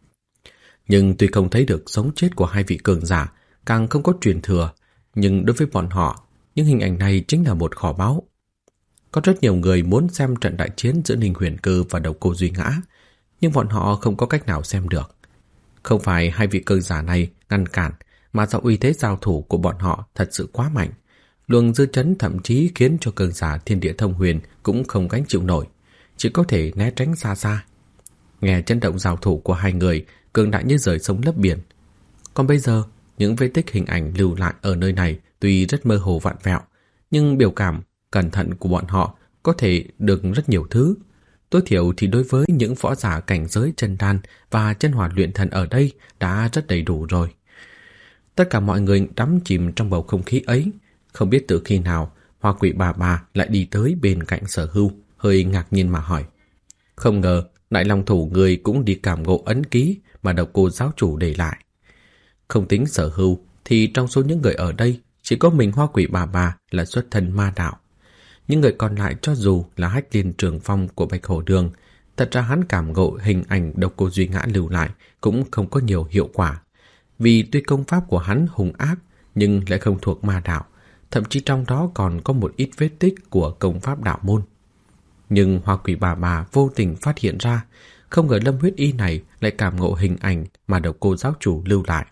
Nhưng tuy không thấy được sống chết của hai vị cường giả, càng không có truyền thừa, nhưng đối với bọn họ, những hình ảnh này chính là một kho báu. Có rất nhiều người muốn xem trận đại chiến giữa Ninh Huyền Cơ và Độc Cô Duy Ngã, nhưng bọn họ không có cách nào xem được. Không phải hai vị cường giả này ngăn cản, mà do uy thế giao thủ của bọn họ thật sự quá mạnh. Luồng dư chấn thậm chí khiến cho cường giả Thiên Địa Thông Huyền cũng không gánh chịu nổi, chỉ có thể né tránh xa xa. Nghe chấn động giao thủ của hai người, cường đại như rời sông lấp biển. Còn bây giờ, những vết tích hình ảnh lưu lại ở nơi này tuy rất mơ hồ vặn vẹo, nhưng biểu cảm cẩn thận của bọn họ có thể được rất nhiều thứ. Tối thiểu thì đối với những võ giả cảnh giới chân đan và chân hỏa luyện thần ở đây đã rất đầy đủ rồi. Tất cả mọi người đắm chìm trong bầu không khí ấy, không biết từ khi nào Hoa Quỷ bà lại đi tới bên cạnh Sở Hưu, hơi ngạc nhiên mà hỏi. Không ngờ Đại Long Thủ người cũng đi cảm ngộ ấn ký mà Độc Cô giáo chủ để lại. Không tính Sở Hưu thì trong số những người ở đây chỉ có mình Hoa Quỷ bà là xuất thân ma đạo. Những người còn lại cho dù là Hách Liên Trường Phong của Bạch Hổ Đường, thật ra hắn cảm ngộ hình ảnh Độc Cô Duy Ngã lưu lại cũng không có nhiều hiệu quả. Vì tuy công pháp của hắn hung ác nhưng lại không thuộc ma đạo, thậm chí trong đó còn có một ít vết tích của công pháp đạo môn. Nhưng Hoa Quỷ bà vô tình phát hiện ra, không ngờ Lâm Huyết Y này lại cảm ngộ hình ảnh mà Độc Cô giáo chủ lưu lại.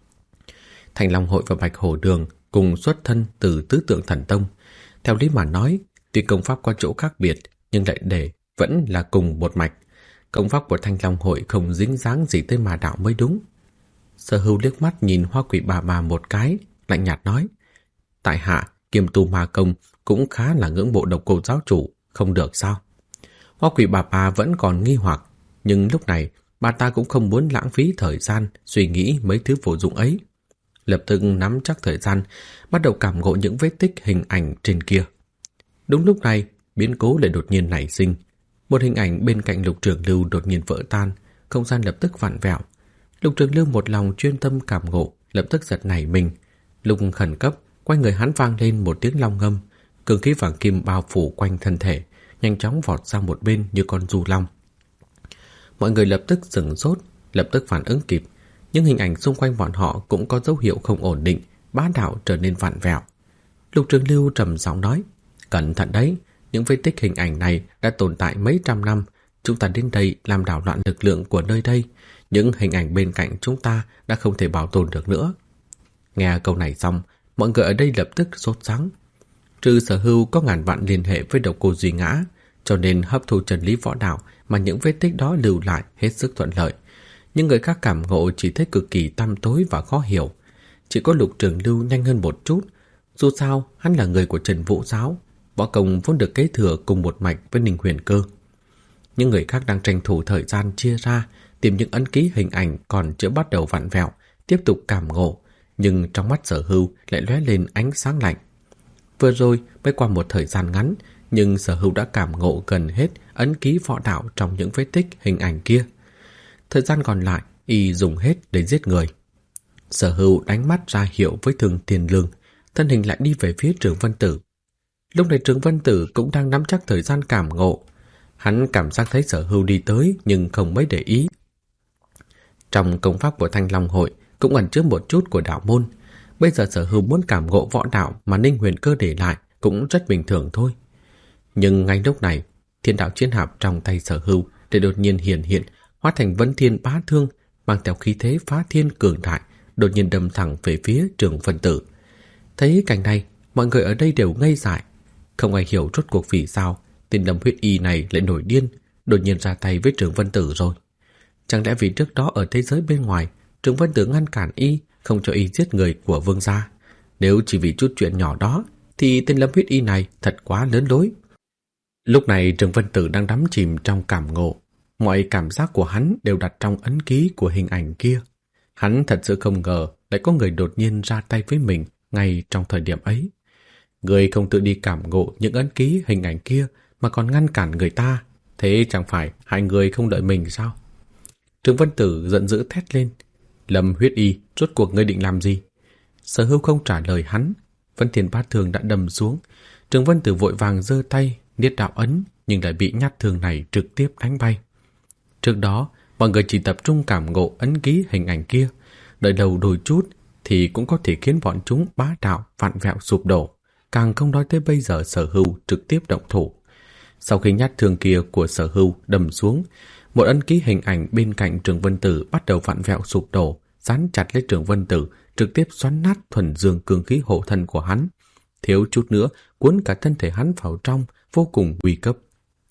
Thanh Long Hội và Bạch Hổ Đường cùng xuất thân từ Tứ Tượng Thần Tông. Theo lý mà nói, tuy công pháp có chỗ khác biệt, nhưng lại để vẫn là cùng một mạch. Công pháp của Thanh Long Hội không dính dáng gì tới ma đạo mới đúng. Sở Hưu liếc mắt nhìn Hoa Quỷ bà một cái, lạnh nhạt nói: tại hạ kiêm tu ma công cũng khá là ngưỡng mộ Độc Cô giáo chủ, không được sao? Hoa Quỷ bà vẫn còn nghi hoặc, nhưng lúc này bà ta cũng không muốn lãng phí thời gian suy nghĩ mấy thứ vô dụng ấy. Lập tức nắm chắc thời gian, bắt đầu cảm ngộ những vết tích hình ảnh trên kia. Đúng lúc này, biến cố lại đột nhiên nảy sinh. Một hình ảnh bên cạnh Lục Trường Lưu đột nhiên vỡ tan, không gian lập tức vặn vẹo. Lục Trường Lưu một lòng chuyên tâm cảm ngộ, lập tức giật nảy mình. Lúc khẩn cấp, quanh người hắn vang lên một tiếng long ngâm, cường khí vàng kim bao phủ quanh thân thể, nhanh chóng vọt sang một bên như con du long. Mọi người lập tức sửng sốt, lập tức phản ứng kịp. Nhưng hình ảnh xung quanh bọn họ cũng có dấu hiệu không ổn định, bá đạo trở nên vặn vẹo. Lục Trường Lưu trầm giọng nói: cẩn thận đấy, những vết tích hình ảnh này đã tồn tại mấy trăm năm. Chúng ta đến đây làm đảo loạn lực lượng của nơi đây. Những hình ảnh bên cạnh chúng ta đã không thể bảo tồn được nữa. Nghe câu này xong, mọi người ở đây lập tức sốt sắng. Trừ Sở Hưu có ngàn vạn liên hệ với Độc Cô Duy Ngã, cho nên hấp thu chân lý võ đạo mà những vết tích đó lưu lại hết sức thuận lợi. Nhưng người khác cảm ngộ chỉ thấy cực kỳ tăm tối và khó hiểu. Chỉ có Lục Trường Lưu nhanh hơn một chút. Dù sao, hắn là người của Trần Vũ Giáo, võ công vốn được kế thừa cùng một mạch với Ninh Huyền Cơ. Những người khác đang tranh thủ thời gian chia ra, tìm những ấn ký hình ảnh còn chưa bắt đầu vặn vẹo, tiếp tục cảm ngộ. Nhưng trong mắt Sở Hưu lại lóe lên ánh sáng lạnh. Vừa rồi mới qua một thời gian ngắn, nhưng Sở Hưu đã cảm ngộ gần hết ấn ký võ đạo trong những vết tích hình ảnh kia. Thời gian còn lại, y dùng hết để giết người. Sở Hưu đánh mắt ra hiệu với Thường Tiền Lương, thân hình lại đi về phía Trường Vân Tử. Lúc này Trường Vân Tử cũng đang nắm chắc thời gian cảm ngộ. Hắn cảm giác thấy Sở Hưu đi tới nhưng không mấy để ý. Trong công pháp của Thanh Long Hội cũng ẩn chứa một chút của đạo môn. Bây giờ Sở Hưu muốn cảm ngộ võ đạo mà Ninh Huyền Cơ để lại cũng rất bình thường thôi. Nhưng ngay lúc này, Thiên Đạo Chiến Hạp trong tay Sở Hưu để đột nhiên hiện, hóa thành Vân Thiên Bá Thương, mang theo khí thế phá thiên cường đại, đột nhiên đâm thẳng về phía Trường Vân Tử. Thấy cảnh này, mọi người ở đây đều ngây dại. Không ai hiểu rốt cuộc vì sao tên Lâm Huyết Y này lại nổi điên, đột nhiên ra tay với Trường Vân Tử rồi. Chẳng lẽ vì trước đó ở thế giới bên ngoài, Trường Vân Tử ngăn cản y, không cho y giết người của vương gia? Nếu chỉ vì chút chuyện nhỏ đó, thì tên Lâm Huyết Y này thật quá lớn lối. Lúc này Trường Vân Tử đang đắm chìm trong cảm ngộ. Mọi cảm giác của hắn đều đặt trong ấn ký của hình ảnh kia. Hắn thật sự không ngờ lại có người đột nhiên ra tay với mình ngay trong thời điểm ấy. Người không tự đi cảm ngộ những ấn ký hình ảnh kia mà còn ngăn cản người ta, thế chẳng phải hai người không đợi mình sao? Trường Vân Tử giận dữ thét lên. Lâm Huyết Y, rốt cuộc ngươi định làm gì? Sở Hưu không trả lời hắn. Vân Thiền Bát Thương đã đâm xuống. Trường Vân Tử vội vàng giơ tay niết đạo ấn, nhưng lại bị nhát thương này trực tiếp đánh bay. Trước đó mọi người chỉ tập trung cảm ngộ ấn ký hình ảnh kia, đợi đầu đôi chút thì cũng có thể khiến bọn chúng bá đạo vặn vẹo sụp đổ, càng không nói tới bây giờ Sở Hưu trực tiếp động thủ. Sau khi nhát thương kia của Sở Hưu đâm xuống, một ấn ký hình ảnh bên cạnh Trường Vân Tử bắt đầu vặn vẹo sụp đổ, dán chặt lấy Trường Vân Tử, trực tiếp xoắn nát thuần dương cương khí hộ thân của hắn, thiếu chút nữa cuốn cả thân thể hắn vào trong, vô cùng nguy cấp.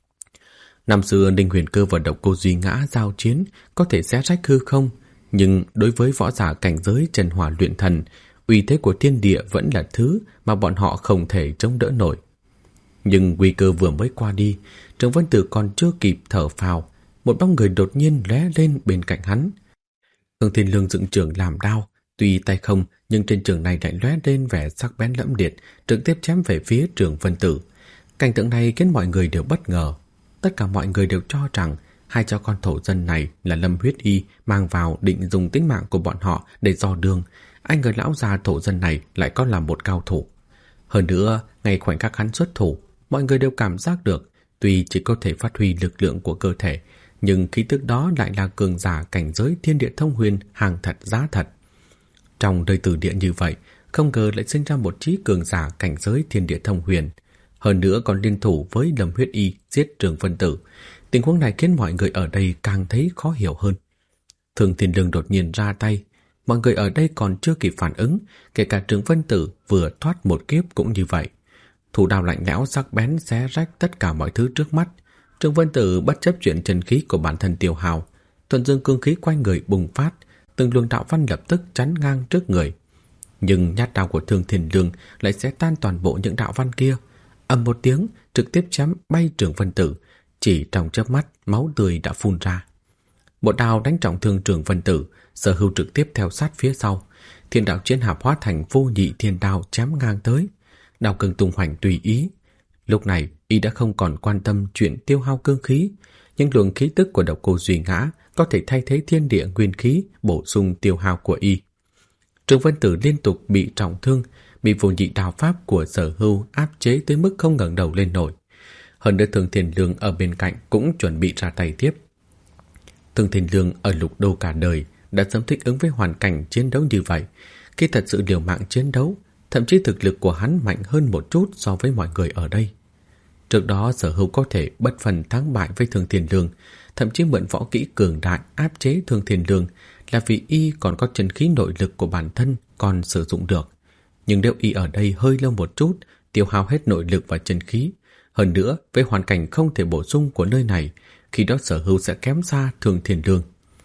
Năm xưa Ninh Huyền Cơ và Độc Cô Duy Ngã giao chiến có thể xé rách hư không, nhưng đối với võ giả cảnh giới Trần Hỏa luyện thần, uy thế của thiên địa vẫn là thứ mà bọn họ không thể chống đỡ nổi. Nhưng nguy cơ vừa mới qua đi, Trường Vân Tử còn chưa kịp thở phào, một bóng người đột nhiên lóe lên bên cạnh hắn. Thương Thiên Lương dựng trường làm đao, tuy tay không nhưng trên trường này lại lóe lên vẻ sắc bén lẫm liệt, trực tiếp chém về phía Trường Vân Tử. Cảnh tượng này khiến mọi người đều bất ngờ. Tất cả mọi người đều cho rằng hai cha con thổ dân này là Lâm Huyết Y mang vào định dùng tính mạng của bọn họ để dò đường. Anh người lão già thổ dân này lại có là một cao thủ. Hơn nữa, ngay khoảnh khắc hắn xuất thủ, mọi người đều cảm giác được, tuy chỉ có thể phát huy lực lượng của cơ thể, nhưng khí tức đó lại là cường giả cảnh giới thiên địa thông huyền, hàng thật giá thật. Trong đời tử địa như vậy, không ngờ lại sinh ra một trí cường giả cảnh giới thiên địa thông huyền, hơn nữa còn liên thủ với Lâm Huyết Y giết Trường Vân Tử. Tình huống này khiến mọi người ở đây càng thấy khó hiểu hơn. Thương Thiên Lương đột nhiên ra tay, mọi người ở đây còn chưa kịp phản ứng, kể cả Trường Vân Tử vừa thoát một kiếp cũng như vậy. Thủ đao lạnh lẽo sắc bén xé rách tất cả mọi thứ trước mắt. Trường Vân Tử bất chấp chuyện chân khí của bản thân tiêu hao, thuần dương cương khí quanh người bùng phát, từng luồng đạo văn lập tức chắn ngang trước người. Nhưng nhát đao của Thương Thiên Lương lại xé tan toàn bộ những đạo văn kia. Ầm một tiếng, trực tiếp chém bay Trường Vân Tử, chỉ trong chớp mắt máu tươi đã phun ra. Một đao đánh trọng thương Trường Vân Tử, Sở Hưu trực tiếp theo sát phía sau. Thiên đạo chiến hạp hóa thành vô nhị thiên đao chém ngang tới, đao cương tung hoành tùy ý. Lúc này y đã không còn quan tâm chuyện tiêu hao cương khí, những luồng khí tức của Độc Cô Duy Ngã có thể thay thế thiên địa nguyên khí bổ sung tiêu hao của y. Trường Vân Tử liên tục bị trọng thương, bị vô nhị đao pháp của Sở Hưu áp chế tới mức không ngẩng đầu lên nổi. Hơn nữa Thương Thiên Lương ở bên cạnh cũng chuẩn bị ra tay tiếp. Thương Thiên Lương ở Lục Đô cả đời đã sớm thích ứng với hoàn cảnh chiến đấu như vậy. Khi thật sự liều mạng chiến đấu, thậm chí thực lực của hắn mạnh hơn một chút so với mọi người ở đây. Trước đó Sở Hưu có thể bất phần thắng bại với Thương Thiên Lương, thậm chí mượn võ kỹ cường đại áp chế Thương Thiên Lương là vì y còn có chân khí nội lực của bản thân còn sử dụng được. Nhưng nếu y ở đây hơi lâu một chút, tiêu hao hết nội lực và chân khí, hơn nữa với hoàn cảnh không thể bổ sung của nơi này, khi đó Sở Hưu sẽ kém xa Thương Thiên Lương.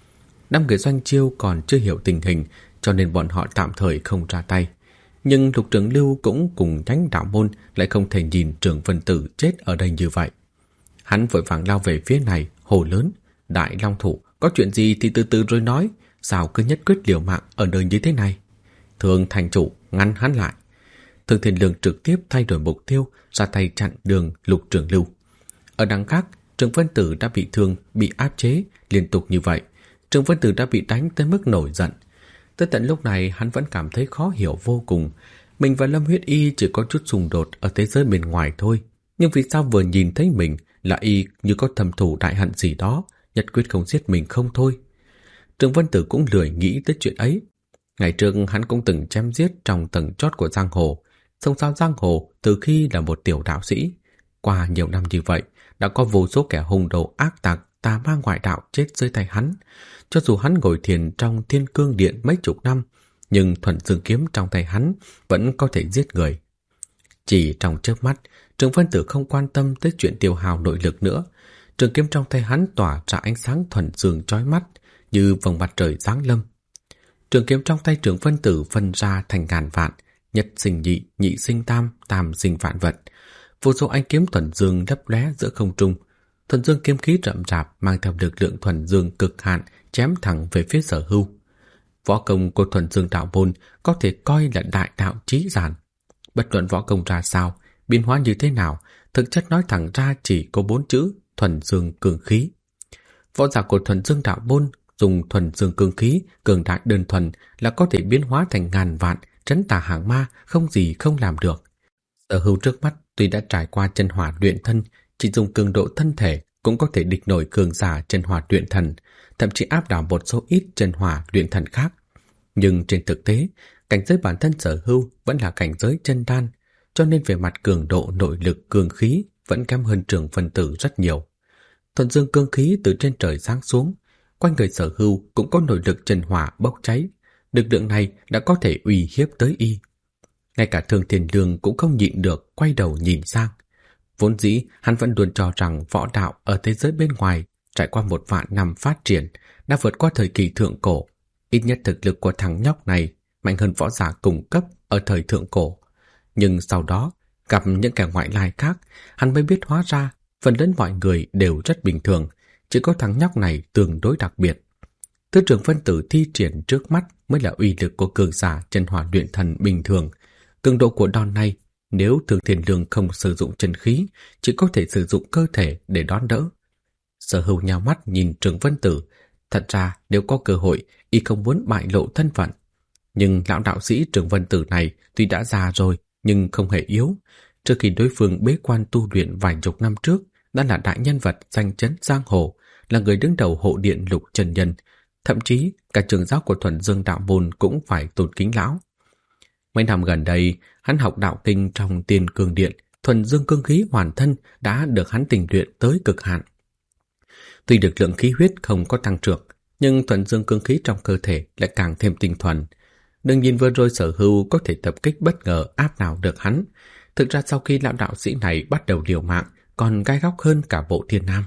Năm người Doanh Chiêu còn chưa hiểu tình hình, cho nên bọn họ tạm thời không ra tay. Nhưng Lục Trường Lưu cũng cùng nhánh đạo môn lại không thể nhìn Trường Vân Tử chết ở đây như vậy. Hắn vội vàng lao về phía này, hô lớn: Đại Long Thủ, có chuyện gì thì từ từ rồi nói, sao cứ nhất quyết liều mạng ở nơi như thế này? Thường thành chủ, ngăn hắn lại. Thương Thiên Lương trực tiếp thay đổi mục tiêu, ra tay chặn đường Lục Trường Lưu. Ở đằng khác, Trường Vân Tử đã bị thương, bị áp chế liên tục như vậy. Trường Vân Tử đã bị đánh tới mức nổi giận. Tới tận lúc này hắn vẫn cảm thấy khó hiểu vô cùng. Mình và Lâm Huyết Y chỉ có chút xung đột ở thế giới bên ngoài thôi, nhưng vì sao vừa nhìn thấy mình là y như có thầm thù đại hận gì đó, nhất quyết không giết mình không thôi. Trường Vân Tử cũng lười nghĩ tới chuyện ấy. Ngày trước hắn cũng từng chém giết trong tầng chót của giang hồ, sông sao giang hồ từ khi là một tiểu đạo sĩ. Qua nhiều năm như vậy, đã có vô số kẻ hung đồ ác tặc tà ma ngoại đạo chết dưới tay hắn. Cho dù hắn ngồi thiền trong Thiên Cương Điện mấy chục năm, nhưng thuần dương kiếm trong tay hắn vẫn có thể giết người. Chỉ trong chớp mắt, Trường Vân Tử không quan tâm tới chuyện tiêu hao nội lực nữa. Trường kiếm trong tay hắn tỏa ra ánh sáng thuần dương chói mắt như vầng mặt trời giáng lâm. Trường kiếm trong tay Trường Vân Tử phân ra thành ngàn vạn, nhất sinh nhị, nhị sinh tam, tam sinh vạn vật. Vô số ánh kiếm thuần dương lấp lóe giữa không trung. Thuần dương kiếm khí rậm rạp mang theo lực lượng thuần dương cực hạn chém thẳng về phía Sở Hưu. Võ công của thuần dương đạo môn có thể coi là đại đạo chí giản. Bất luận võ công ra sao, biến hóa như thế nào, thực chất nói thẳng ra chỉ có 4 chữ: thuần dương cường khí. Võ giả của thuần dương đạo môn dùng thuần dương cường khí cường đại đơn thuần là có thể biến hóa thành ngàn vạn, trấn tà hàng ma, không gì không làm được. Sở Hưu trước mắt tuy đã trải qua chân hỏa luyện thân, chỉ dùng cường độ thân thể cũng có thể địch nổi cường giả chân hỏa luyện thần, thậm chí áp đảo một số ít chân hỏa luyện thần khác. Nhưng trên thực tế, cảnh giới bản thân Sở Hưu vẫn là cảnh giới chân đan, cho nên về mặt cường độ nội lực cường khí vẫn kém hơn Trường Vân Tử rất nhiều. Thuần dương cương khí từ trên trời giáng xuống, quanh người Sở Hưu cũng có nội lực chân hỏa bốc cháy, lực lượng này đã có thể uy hiếp tới y. Ngay cả Thương Thiên Lương cũng không nhịn được quay đầu nhìn sang. Vốn dĩ hắn vẫn luôn cho rằng võ đạo ở thế giới bên ngoài trải qua 1 vạn năm phát triển đã vượt qua thời kỳ thượng cổ. Ít nhất thực lực của thằng nhóc này mạnh hơn võ giả cùng cấp ở thời thượng cổ. Nhưng sau đó gặp những kẻ ngoại lai khác, hắn mới biết hóa ra phần lớn mọi người đều rất bình thường, chỉ có thằng nhóc này tương đối đặc biệt. Thứ Trường Vân Tử thi triển trước mắt mới là uy lực của cường giả chân hỏa luyện thần bình thường. Cường độ của đòn này, nếu Thương Thiên Lương không sử dụng chân khí, chỉ có thể sử dụng cơ thể để đón đỡ. Sở Hưu nhào mắt nhìn Trường Vân Tử. Thật ra nếu có cơ hội, y không muốn bại lộ thân phận. Nhưng lão đạo sĩ Trường Vân Tử này tuy đã già rồi nhưng không hề yếu. Trước khi đối phương bế quan tu luyện vài chục năm trước, đã là đại nhân vật danh chấn giang hồ, là người đứng đầu hộ điện Lục Trần Nhân. Thậm chí cả trường giáo của thuần dương đạo môn cũng phải tôn kính lão. Mấy năm gần đây, hắn học đạo kinh trong Tiên Cương Điện, thuần dương cương khí hoàn thân đã được hắn tình luyện tới cực hạn. Tuy lực lượng khí huyết không có tăng trưởng, nhưng thuần dương cương khí trong cơ thể lại càng thêm tinh thuần. Đừng nhìn vừa rồi Sở Hưu có thể tập kích bất ngờ áp đảo được hắn. Thực ra sau khi lão đạo sĩ này bắt đầu liều mạng, còn gai góc hơn cả Bộ Thiên Nam.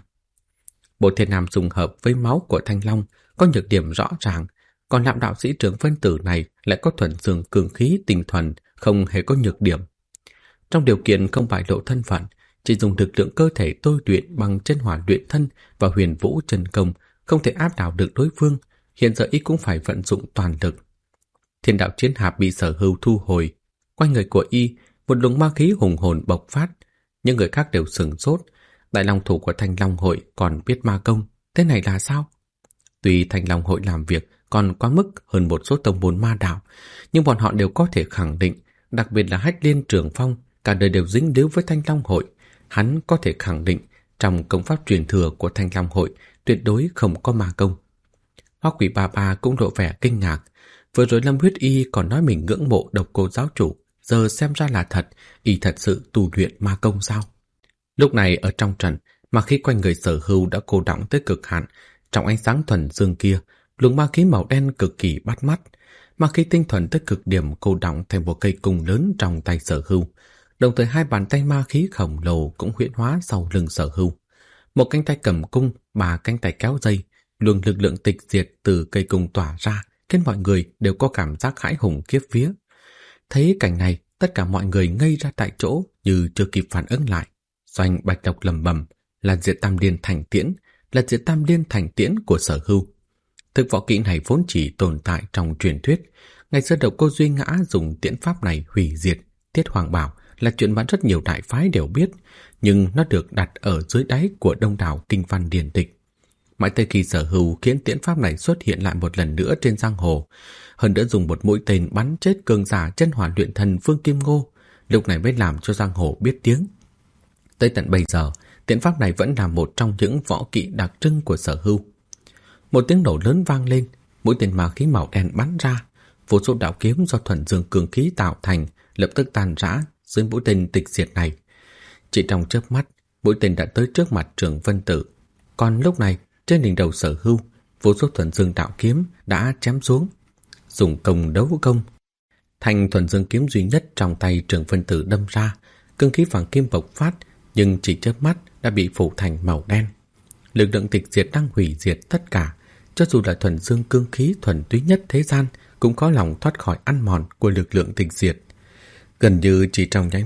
Bộ Thiên Nam trùng hợp với máu của Thanh Long, có nhược điểm rõ ràng, còn lão đạo sĩ Trường Vân Tử này lại có thuần dương cường khí tinh thuần, không hề có nhược điểm. Trong điều kiện không bại lộ thân phận, chỉ dùng lực lượng cơ thể tôi luyện bằng chân hỏa luyện thân và huyền vũ chân công, không thể áp đảo được đối phương. Hiện giờ y cũng phải vận dụng toàn lực. Thiên đạo chiến hạp bị Sở Hưu thu hồi, quanh người của y một luồng ma khí hùng hồn bộc phát. Những người khác đều sửng sốt. Đại long thủ của Thanh Long hội còn biết ma công, thế này là sao? Tuy Thanh Long hội làm việc còn quá mức hơn một số tông môn ma đạo, nhưng bọn họ đều có thể khẳng định, đặc biệt là Hách Liên Trường Phong, cả đời đều dính líu với Thanh Long hội. Hắn có thể khẳng định trong công pháp truyền thừa của Thanh Long hội tuyệt đối không có ma công. Hoa Quỷ Bà Bà cũng lộ vẻ kinh ngạc. Vừa rồi Lâm Huyết Y còn nói mình ngưỡng mộ Độc Cô giáo chủ, giờ xem ra là thật, y thật sự tu luyện ma công sao? Lúc này ở trong trận, mà khí quanh người Sở Hưu đã cô đọng tới cực hạn, trong ánh sáng thuần dương kia, luồng ma khí màu đen cực kỳ bắt mắt. Ma khí tinh thuần tới cực điểm cô đọng thành một cây cung lớn trong tay Sở Hưu. Đồng thời 2 bàn tay ma khí khổng lồ cũng huyễn hóa sau lưng Sở Hưu. Một cánh tay cầm cung, 3 cánh tay kéo dây, luồng lực lượng tịch diệt từ cây cung tỏa ra, khiến mọi người đều có cảm giác hãi hùng khiếp vía. Thấy cảnh này, tất cả mọi người ngây ra tại chỗ như chưa kịp phản ứng lại. Doanh Bạch Độc lầm bầm, là Diệt Tam Liên Thành Tiễn, là Diệt Tam Liên Thành Tiễn của Sở Hưu. Thực võ kỹ này vốn chỉ tồn tại trong truyền thuyết. Ngày xưa Độc Cô Duy Ngã dùng tiễn pháp này hủy diệt Tiết Hoàng Bảo là chuyện mà rất nhiều đại phái đều biết, nhưng nó được đặt ở dưới đáy của đông đảo kinh văn điển tịch. Mãi tới khi Sở Hưu khiến tiễn pháp này xuất hiện lại một lần nữa trên giang hồ, hơn nữa dùng một mũi tên bắn chết cường giả chân hỏa luyện thần Vương Kim Ngô, lúc này mới làm cho giang hồ biết tiếng. Tới tận bây giờ, tiễn pháp này vẫn là một trong những võ kỹ đặc trưng của Sở Hưu. Một tiếng nổ lớn vang lên, mũi tên ma khí màu đen bắn ra, vô số đạo kiếm do thuần dương cường khí tạo thành lập tức tan rã dưới mũi tên tịch diệt này. Chỉ trong chớp mắt, mũi tên đã tới trước mặt Trường Vân Tử. Còn lúc này, trên đỉnh đầu Sở Hưu, vô số thuần dương đạo kiếm đã chém xuống. Dùng công đấu công, thanh thuần dương kiếm duy nhất trong tay Trường Vân Tử đâm ra, cương khí vàng kim bộc phát, nhưng chỉ chớp mắt đã bị phủ thành màu đen. Lực lượng tịch diệt đang hủy diệt tất cả, cho dù là thuần dương cương khí thuần túy nhất thế gian cũng có lòng thoát khỏi ăn mòn của lực lượng tịch diệt. Gần như chỉ trong nháy mắt,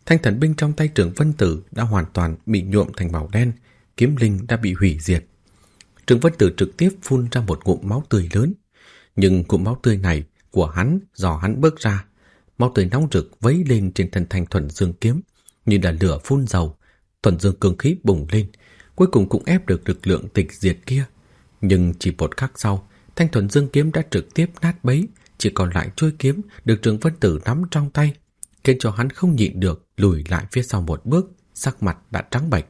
Thanh thần binh trong tay Trường Vân Tử đã hoàn toàn bị nhuộm thành màu đen, kiếm linh đã bị hủy diệt. Trường Vân Tử trực tiếp phun ra một ngụm máu tươi lớn, nhưng ngụm máu tươi này của hắn do hắn bước ra, máu tươi nóng rực vấy lên trên thân thanh thuần dương kiếm, như là lửa phun dầu, thuần dương cường khí bùng lên, cuối cùng cũng ép được lực lượng tịch diệt kia. Nhưng chỉ một khắc sau, thanh thuần dương kiếm đã trực tiếp nát bấy, chỉ còn lại chuôi kiếm được Trường Vân Tử nắm trong tay, khiến cho hắn không nhịn được lùi lại phía sau một bước, sắc mặt đã trắng bệch.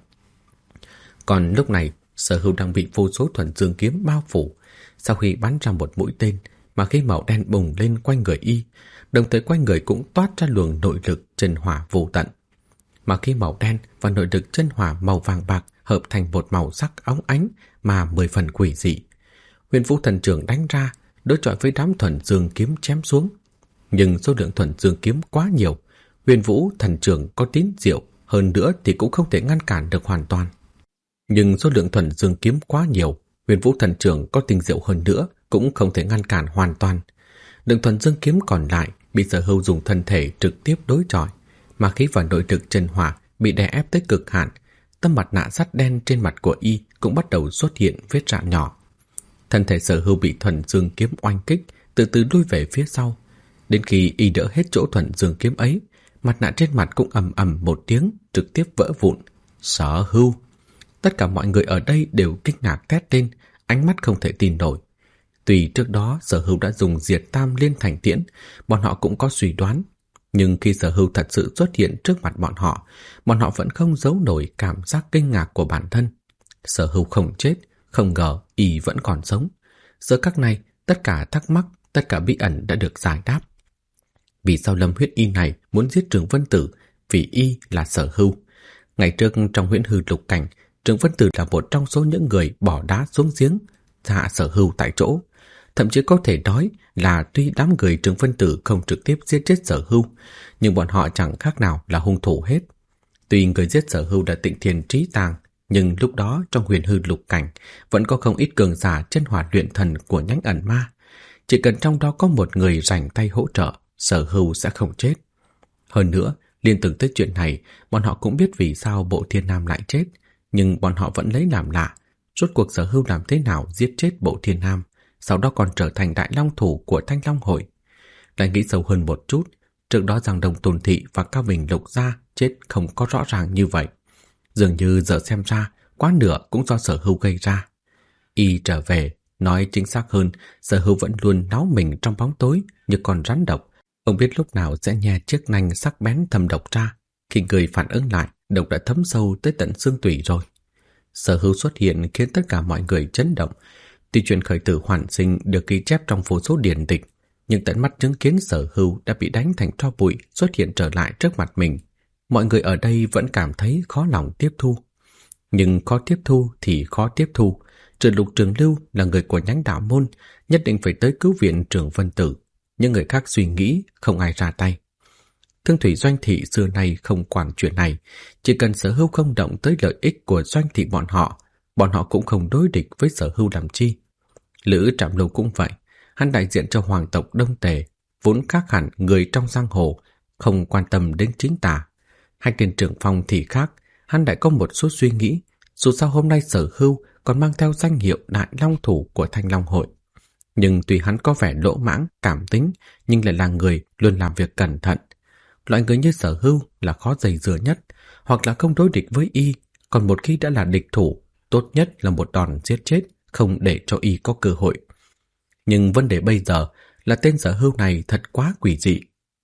Còn lúc này, Sở Hưu đang bị vô số thuần dương kiếm bao phủ. Sau khi bắn ra một mũi tên, mà khí màu đen bùng lên quanh người y, đồng thời quanh người cũng toát ra luồng nội lực chân hỏa vô tận. Mà khí màu đen và nội lực chân hỏa màu vàng bạc hợp thành một màu sắc óng ánh mà 10 phần quỷ dị. Huyền Vũ Thần Trưởng đánh ra, đối chọi với đám thuần dương kiếm chém xuống. Nhưng số lượng thuần dương kiếm quá nhiều, Huyền Vũ Thần Trưởng có tín diệu, hơn nữa thì cũng không thể ngăn cản được hoàn toàn. Nhưng số lượng thuần dương kiếm quá nhiều, Huyền Vũ Thần Trưởng có tinh diệu hơn nữa cũng không thể ngăn cản hoàn toàn. Lượng thuần dương kiếm còn lại bị Sở Hưu dùng thân thể trực tiếp đối chọi, mà khí và nội lực chân hỏa bị đè ép tới cực hạn. Tấm mặt nạ sắt đen trên mặt của y cũng bắt đầu xuất hiện vết rạn nhỏ. Thân thể Sở Hưu bị thuần dương kiếm oanh kích, từ từ lui về phía sau. Đến khi y đỡ hết chỗ thuần dương kiếm ấy, mặt nạ trên mặt cũng ầm ầm một tiếng, trực tiếp vỡ vụn. Sở Hưu! Tất cả mọi người ở đây đều kinh ngạc thét lên, ánh mắt không thể tin nổi. Tuy trước đó Sở Hưu đã dùng diệt tam liên thành tiễn, bọn họ cũng có suy đoán. Nhưng khi Sở Hưu thật sự xuất hiện trước mặt bọn họ vẫn không giấu nổi cảm giác kinh ngạc của bản thân. Sở Hưu không chết, không ngờ y vẫn còn sống. Giờ khắc này, tất cả thắc mắc, tất cả bí ẩn đã được giải đáp. Vì sao Lâm Huyết Y này muốn giết Trường Vân Tử? Vì y là Sở Hưu. Ngày trước trong Huyễn Hư Lục Cảnh, Trường Vân Tử là một trong số những người bỏ đá xuống giếng, hạ Sở Hưu tại chỗ. Thậm chí có thể nói là tuy đám người Trường Vân Tử không trực tiếp giết chết Sở Hưu, nhưng bọn họ chẳng khác nào là hung thủ hết. Tuy người giết Sở Hưu là Tịnh Thiền Trí Tàng, nhưng lúc đó trong Huyền Hư Lục Cảnh vẫn có không ít cường giả chân hỏa luyện thần của nhánh ẩn ma. Chỉ cần trong đó có một người rảnh tay hỗ trợ, Sở Hưu sẽ không chết. Hơn nữa, liên tưởng tới chuyện này, bọn họ cũng biết vì sao Bộ Thiên Nam lại chết, nhưng bọn họ vẫn lấy làm lạ. Rốt cuộc Sở Hưu làm thế nào giết chết Bộ Thiên Nam, sau đó còn trở thành đại long thủ của Thanh Long Hội. Lại nghĩ sâu hơn một chút, trước đó Giang Đông Tôn Thị và Cao Bình Lục gia chết không có rõ ràng như vậy. Dường như giờ xem ra, quá nửa cũng do Sở Hưu gây ra. Y trở về, nói chính xác hơn, Sở Hưu vẫn luôn náu mình trong bóng tối như con rắn độc. Không biết lúc nào sẽ nhe chiếc nanh sắc bén thâm độc ra. Khi người phản ứng lại, độc đã thấm sâu tới tận xương tủy rồi. Sở Hưu xuất hiện khiến tất cả mọi người chấn động. Tuy chuyện khởi tử hoàn sinh được ghi chép trong vô số điển tịch, nhưng tận mắt chứng kiến Sở Hưu đã bị đánh thành tro bụi xuất hiện trở lại trước mặt mình. Mọi người ở đây vẫn cảm thấy khó lòng tiếp thu. Nhưng khó tiếp thu thì khó tiếp thu. Trừ Lục Trường Lưu là người của nhánh đạo môn, nhất định phải tới cứu viện Trường Vân Tử. Những người khác suy nghĩ, không ai ra tay. Thương Thủy Doanh Thị xưa nay không quản chuyện này. Chỉ cần Sở Hưu không động tới lợi ích của Doanh Thị bọn họ cũng không đối địch với Sở Hưu làm chi. Lữ Trạm Lưu cũng vậy. Hắn đại diện cho hoàng tộc Đông Tề, vốn khác hẳn người trong giang hồ, không quan tâm đến chính tà. Hai tên trưởng phòng thì khác, hắn đã có một số suy nghĩ. Dù sao hôm nay Sở Hưu còn mang theo danh hiệu đại long thủ của Thanh Long Hội. Nhưng tuy hắn có vẻ lỗ mãng, cảm tính, nhưng lại là người luôn làm việc cẩn thận. Loại người như Sở Hưu là khó dày dừa nhất, hoặc là không đối địch với y, còn một khi đã là địch thủ, tốt nhất là một đòn giết chết, không để cho y có cơ hội. Nhưng vấn đề bây giờ là tên Sở Hưu này thật quá quỷ dị.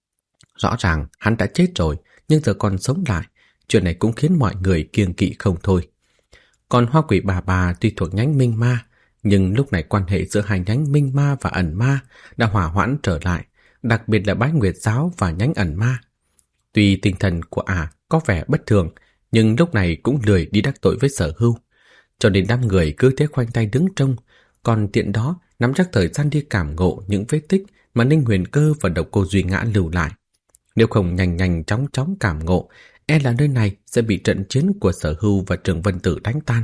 Rõ ràng hắn đã chết rồi, nhưng giờ còn sống lại, chuyện này cũng khiến mọi người kiêng kỵ không thôi. Còn Hoa Quỷ bà tuy thuộc nhánh Minh Ma, nhưng lúc này quan hệ giữa hai nhánh Minh Ma và Ẩn Ma đã hòa hoãn trở lại, đặc biệt là Bái Nguyệt Giáo và nhánh Ẩn Ma. Tuy tinh thần của có vẻ bất thường, nhưng lúc này cũng lười đi đắc tội với Sở Hưu, cho nên đám người cứ thế khoanh tay đứng trông, còn tiện đó nắm chắc thời gian đi cảm ngộ những vết tích mà Ninh Huyền Cơ và Độc Cô Duy Ngã lưu lại. Nếu không nhanh chóng cảm ngộ, e là nơi này sẽ bị trận chiến của Sở Hưu và Trường Vân Tử đánh tan.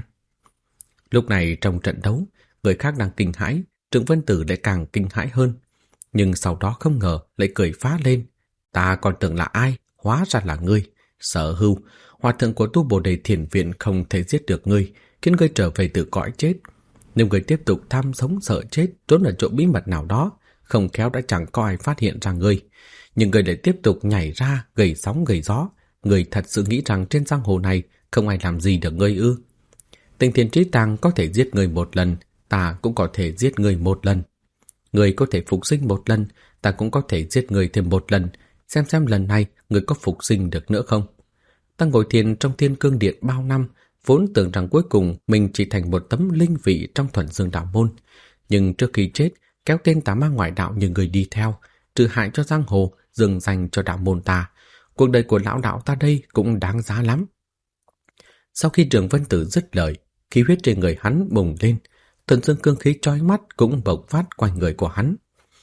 Lúc này trong trận đấu, người khác đang kinh hãi, Trường Vân Tử lại càng kinh hãi hơn. Nhưng sau đó không ngờ lại cười phá lên. Ta còn tưởng là ai, hóa ra là ngươi. Sở Hưu, hòa thượng của tu Bồ Đề Thiền Viện không thể giết được ngươi, khiến ngươi trở về từ cõi chết. Nếu ngươi tiếp tục tham sống sợ chết, trốn ở chỗ bí mật nào đó, không khéo đã chẳng có ai phát hiện ra ngươi. Nhưng ngươi lại tiếp tục nhảy ra, gầy sóng gầy gió. Ngươi thật sự nghĩ rằng trên giang hồ này không ai làm gì được ngươi ư? Tình Thiên Trí Tàng có thể giết ngươi một lần, ta cũng có thể giết ngươi một lần. Ngươi có thể phục sinh một lần, ta cũng có thể giết ngươi thêm một lần, xem lần này ngươi có phục sinh được nữa không. Ta ngồi thiền trong Thiên Cương Điện bao năm, vốn tưởng rằng cuối cùng mình chỉ thành một tấm linh vị trong Thuần Dương đạo môn. Nhưng trước khi chết, kéo tên tà ma ngoại đạo như người đi theo, trừ hại cho giang hồ, dừng dành cho đạo môn ta. Cuộc đời của lão đạo ta đây cũng đáng giá lắm. Sau khi Trường Vân Tử dứt lời, khí huyết trên người hắn bùng lên, Thuần Dương cương khí chói mắt cũng bộc phát quanh người của hắn.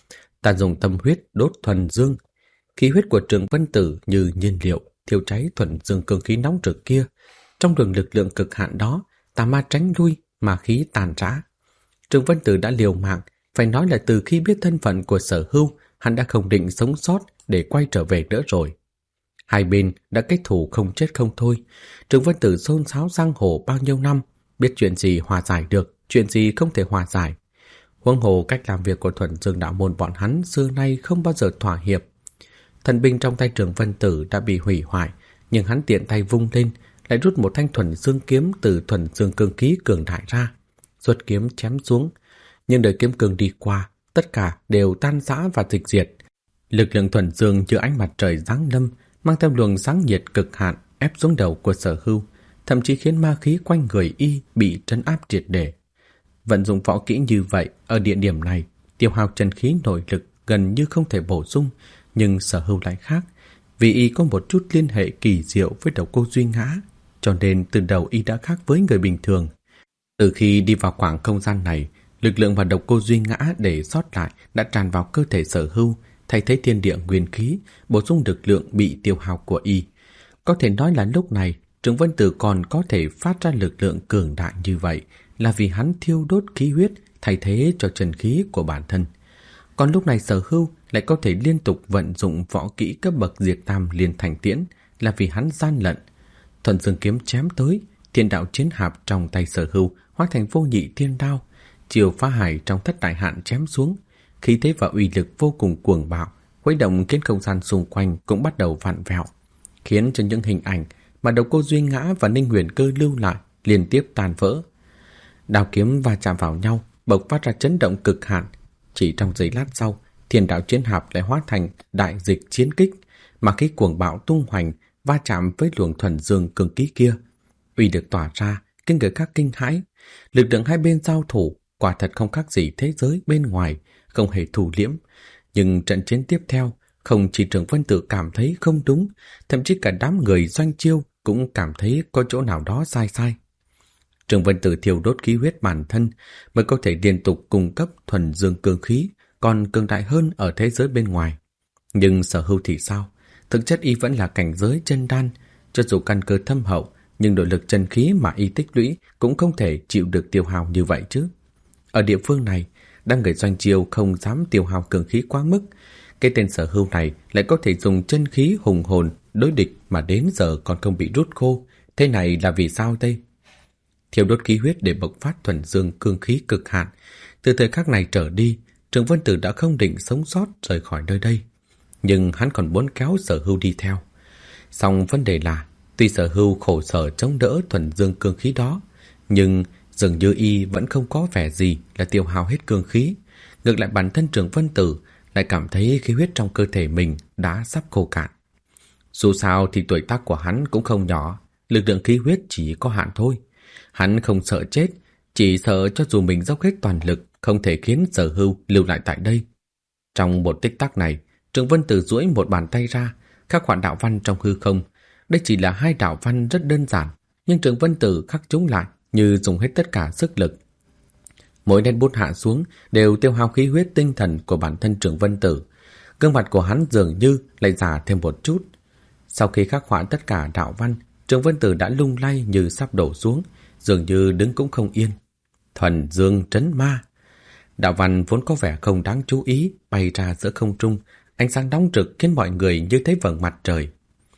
Ta dùng tâm huyết đốt Thuần Dương, khí huyết của Trường Vân Tử như nhiên liệu thiêu cháy Thuần Dương cương khí nóng rực kia. Trong đường lực lượng cực hạn đó, tà ma tránh lui mà khí tàn rã. Trường Vân Tử đã liều mạng, phải nói là từ khi biết thân phận của Sở Hưu, hắn đã không định sống sót để quay trở về nữa rồi. Hai bên đã kết thù không chết không thôi. Trường Vân Tử xôn xáo giang hồ bao nhiêu năm, biết chuyện gì hòa giải được, chuyện gì không thể hòa giải. Huống hồ cách làm việc của Thuần Dương đạo môn bọn hắn xưa nay không bao giờ thỏa hiệp. Thần binh trong tay Trường Vân Tử đã bị hủy hoại, nhưng hắn tiện tay vung lên, lại rút một thanh Thuần Dương kiếm từ Thuần Dương cương khí cường đại ra, xuất kiếm chém xuống. Nhưng đời kiếm cường đi qua, tất cả đều tan rã và tịch diệt. Lực lượng Thuần Dương như ánh mặt trời giáng lâm, mang theo luồng sáng nhiệt cực hạn ép xuống đầu của Sở Hưu, thậm chí khiến ma khí quanh người y bị trấn áp triệt để. Vận dụng võ kỹ như vậy ở địa điểm này, tiêu hao chân khí nội lực gần như không thể bổ sung, nhưng Sở Hưu lại khác, vì y có một chút liên hệ kỳ diệu với Độc Cô Duy Ngã, cho nên từ đầu y đã khác với người bình thường. Từ khi đi vào khoảng không gian này, lực lượng và Độc Cô Duy Ngã để sót lại đã tràn vào cơ thể Sở Hưu, thay thế thiên địa nguyên khí, bổ sung lực lượng bị tiêu hao của y. Có thể nói là lúc này, Trường Vân Tử còn có thể phát ra lực lượng cường đại như vậy là vì hắn thiêu đốt khí huyết thay thế cho chân khí của bản thân. Còn lúc này Sở Hưu lại có thể liên tục vận dụng võ kỹ cấp bậc diệt tam liên thành tiễn là vì hắn gian lận. Thuần Dương kiếm chém tới, thiên đạo chiến hạp trong tay Sở Hưu hóa thành vô nhị thiên đao, chiều phá hải trong thất đại hạn chém xuống, khí thế và uy lực vô cùng cuồng bạo, khuấy động khiến không gian xung quanh cũng bắt đầu vặn vẹo, khiến cho những hình ảnh mà Độc Cô Duy Ngã và Ninh Huyền Cơ lưu lại liên tiếp tan vỡ. Đao kiếm va chạm vào nhau, bộc phát ra chấn động cực hạn. Chỉ trong giây lát sau, thiên đạo chiến hạp lại hóa thành đại dịch chiến kích, mà khí cuồng bạo tung hoành va chạm với luồng Thuần Dương cường khí kia, uy lực tỏa ra khiến người khác kinh hãi. Lực lượng hai bên giao thủ quả thật không khác gì thế giới bên ngoài, không hề thủ liễm. Nhưng trận chiến tiếp theo, không chỉ Trường Vân Tử cảm thấy không đúng, thậm chí cả đám người doanh chiêu cũng cảm thấy có chỗ nào đó sai sai. Trường Vân Tử thiêu đốt khí huyết bản thân mới có thể liên tục cung cấp Thuần Dương cương khí, còn cường đại hơn ở thế giới bên ngoài. Nhưng Sở Hưu thì sao? Thực chất y vẫn là cảnh giới chân đan, cho dù căn cơ thâm hậu, nhưng nội lực chân khí mà y tích lũy cũng không thể chịu được tiêu hao như vậy chứ. Ở địa phương này, đám người doanh chiêu không dám tiêu hao cường khí quá mức. Cái tên Sở Hưu này lại có thể dùng chân khí hùng hồn đối địch mà đến giờ còn không bị rút khô. Thế này là vì sao đây? Thiêu đốt khí huyết để bộc phát Thuần Dương cương khí cực hạn. Từ thời khắc này trở đi, Trường Vân Tử đã không định sống sót rời khỏi nơi đây. Nhưng hắn còn muốn kéo Sở Hưu đi theo. Song vấn đề là, tuy Sở Hưu khổ sở chống đỡ Thuần Dương cương khí đó, nhưng dường như y vẫn không có vẻ gì là tiêu hao hết cương khí. Ngược lại bản thân Trường Vân Tử lại cảm thấy khí huyết trong cơ thể mình đã sắp khô cạn. Dù sao thì tuổi tác của hắn cũng không nhỏ, lực lượng khí huyết chỉ có hạn thôi. Hắn không sợ chết, chỉ sợ cho dù mình dốc hết toàn lực không thể khiến Sở Hưu lưu lại tại đây. Trong một tích tắc này, Trường Vân Tử duỗi một bàn tay ra, khắc họa đạo văn trong hư không. Đây chỉ là hai đạo văn rất đơn giản, nhưng Trường Vân Tử khắc chúng lại như dùng hết tất cả sức lực. Mỗi nét bút hạ xuống đều tiêu hao khí huyết tinh thần của bản thân Trường Vân Tử. Gương mặt của hắn dường như lại già thêm một chút. Sau khi khắc họa tất cả đạo văn, Trường Vân Tử đã lung lay như sắp đổ xuống, dường như đứng cũng không yên. Thuần Dương trấn ma. Đạo văn vốn có vẻ không đáng chú ý bay ra giữa không trung, ánh sáng nóng rực khiến mọi người như thấy vầng mặt trời.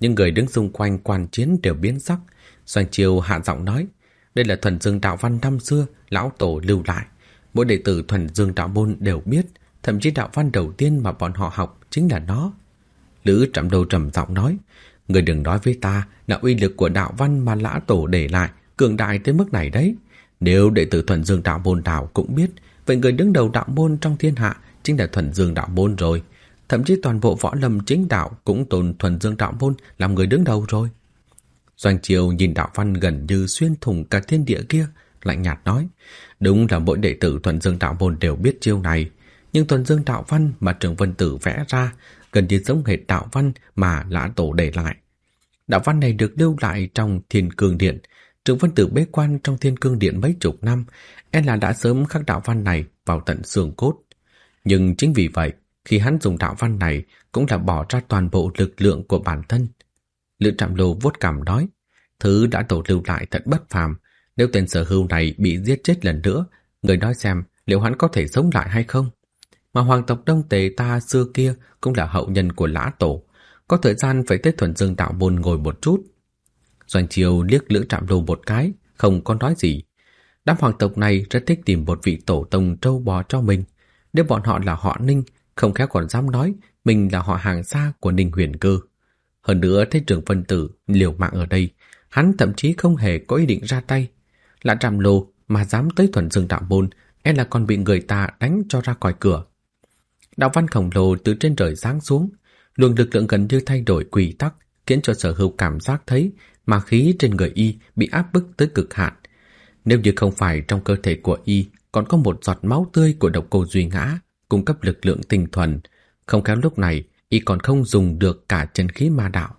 Những người đứng xung quanh quan chiến đều biến sắc. Doanh Chiêu hạ giọng nói, đây là thuần dương đạo văn năm xưa lão tổ lưu lại. Mỗi đệ tử thuần dương đạo môn đều biết, thậm chí đạo văn đầu tiên mà bọn họ học chính là nó. Lữ Trạm Đô trầm giọng nói, người đừng nói với ta là uy lực của đạo văn mà lão tổ để lại cường đại tới mức này đấy. Nếu đệ tử thuần dương đạo môn nào cũng biết, vậy người đứng đầu đạo môn trong thiên hạ chính là thuần dương đạo môn rồi. Thậm chí toàn bộ võ lâm chính đạo cũng tôn thuần dương đạo môn làm người đứng đầu rồi. Doanh Chiêu nhìn đạo văn gần như xuyên thủng cả thiên địa kia, lạnh nhạt nói, đúng là mỗi đệ tử thuần dương đạo môn đều biết chiêu này, nhưng thuần dương đạo văn mà Trường Vân Tử vẽ ra gần như giống hệt đạo văn mà lão tổ để lại. Đạo văn này được lưu lại trong Thiên Cương Điện. Trường Vân Tử bế quan trong Thiên Cương Điện mấy chục năm, là đã sớm khắc đạo văn này vào tận xương cốt. Nhưng chính vì vậy, khi hắn dùng đạo văn này cũng là bỏ ra toàn bộ lực lượng của bản thân. Lữ Trạm Lô vuốt cằm nói, thứ đã tổ lưu lại thật bất phàm. Nếu tên Sở Hưu này bị giết chết lần nữa, người nói xem liệu hắn có thể sống lại hay không? Mà hoàng tộc Đông Tề ta xưa kia cũng là hậu nhân của Lã Tổ, có thời gian phải tới thuần dương đạo môn ngồi một chút. Doanh Chiêu liếc Lữ Trạm Lô một cái, không có nói gì. Đám hoàng tộc này rất thích tìm một vị tổ tông trâu bò cho mình. Nếu bọn họ là họ Ninh, không khéo còn dám nói mình là họ hàng xa của Ninh Huyền Cơ. Hơn nữa thấy Trường Vân Tử liều mạng ở đây, hắn thậm chí không hề có ý định ra tay. Lã Trạm Lô mà dám tới thuần dương đạo môn, là còn bị người ta đánh cho ra khỏi cửa. Đạo văn khổng lồ từ trên trời giáng xuống, luồng lực lượng gần như thay đổi quy tắc, khiến cho Sở Hưu cảm giác thấy mà khí trên người y bị áp bức tới cực hạn. Nếu như không phải trong cơ thể của y còn có một giọt máu tươi của độc cô Duy Ngã cung cấp lực lượng tinh thuần, không khéo lúc này y còn không dùng được cả chân khí ma đạo.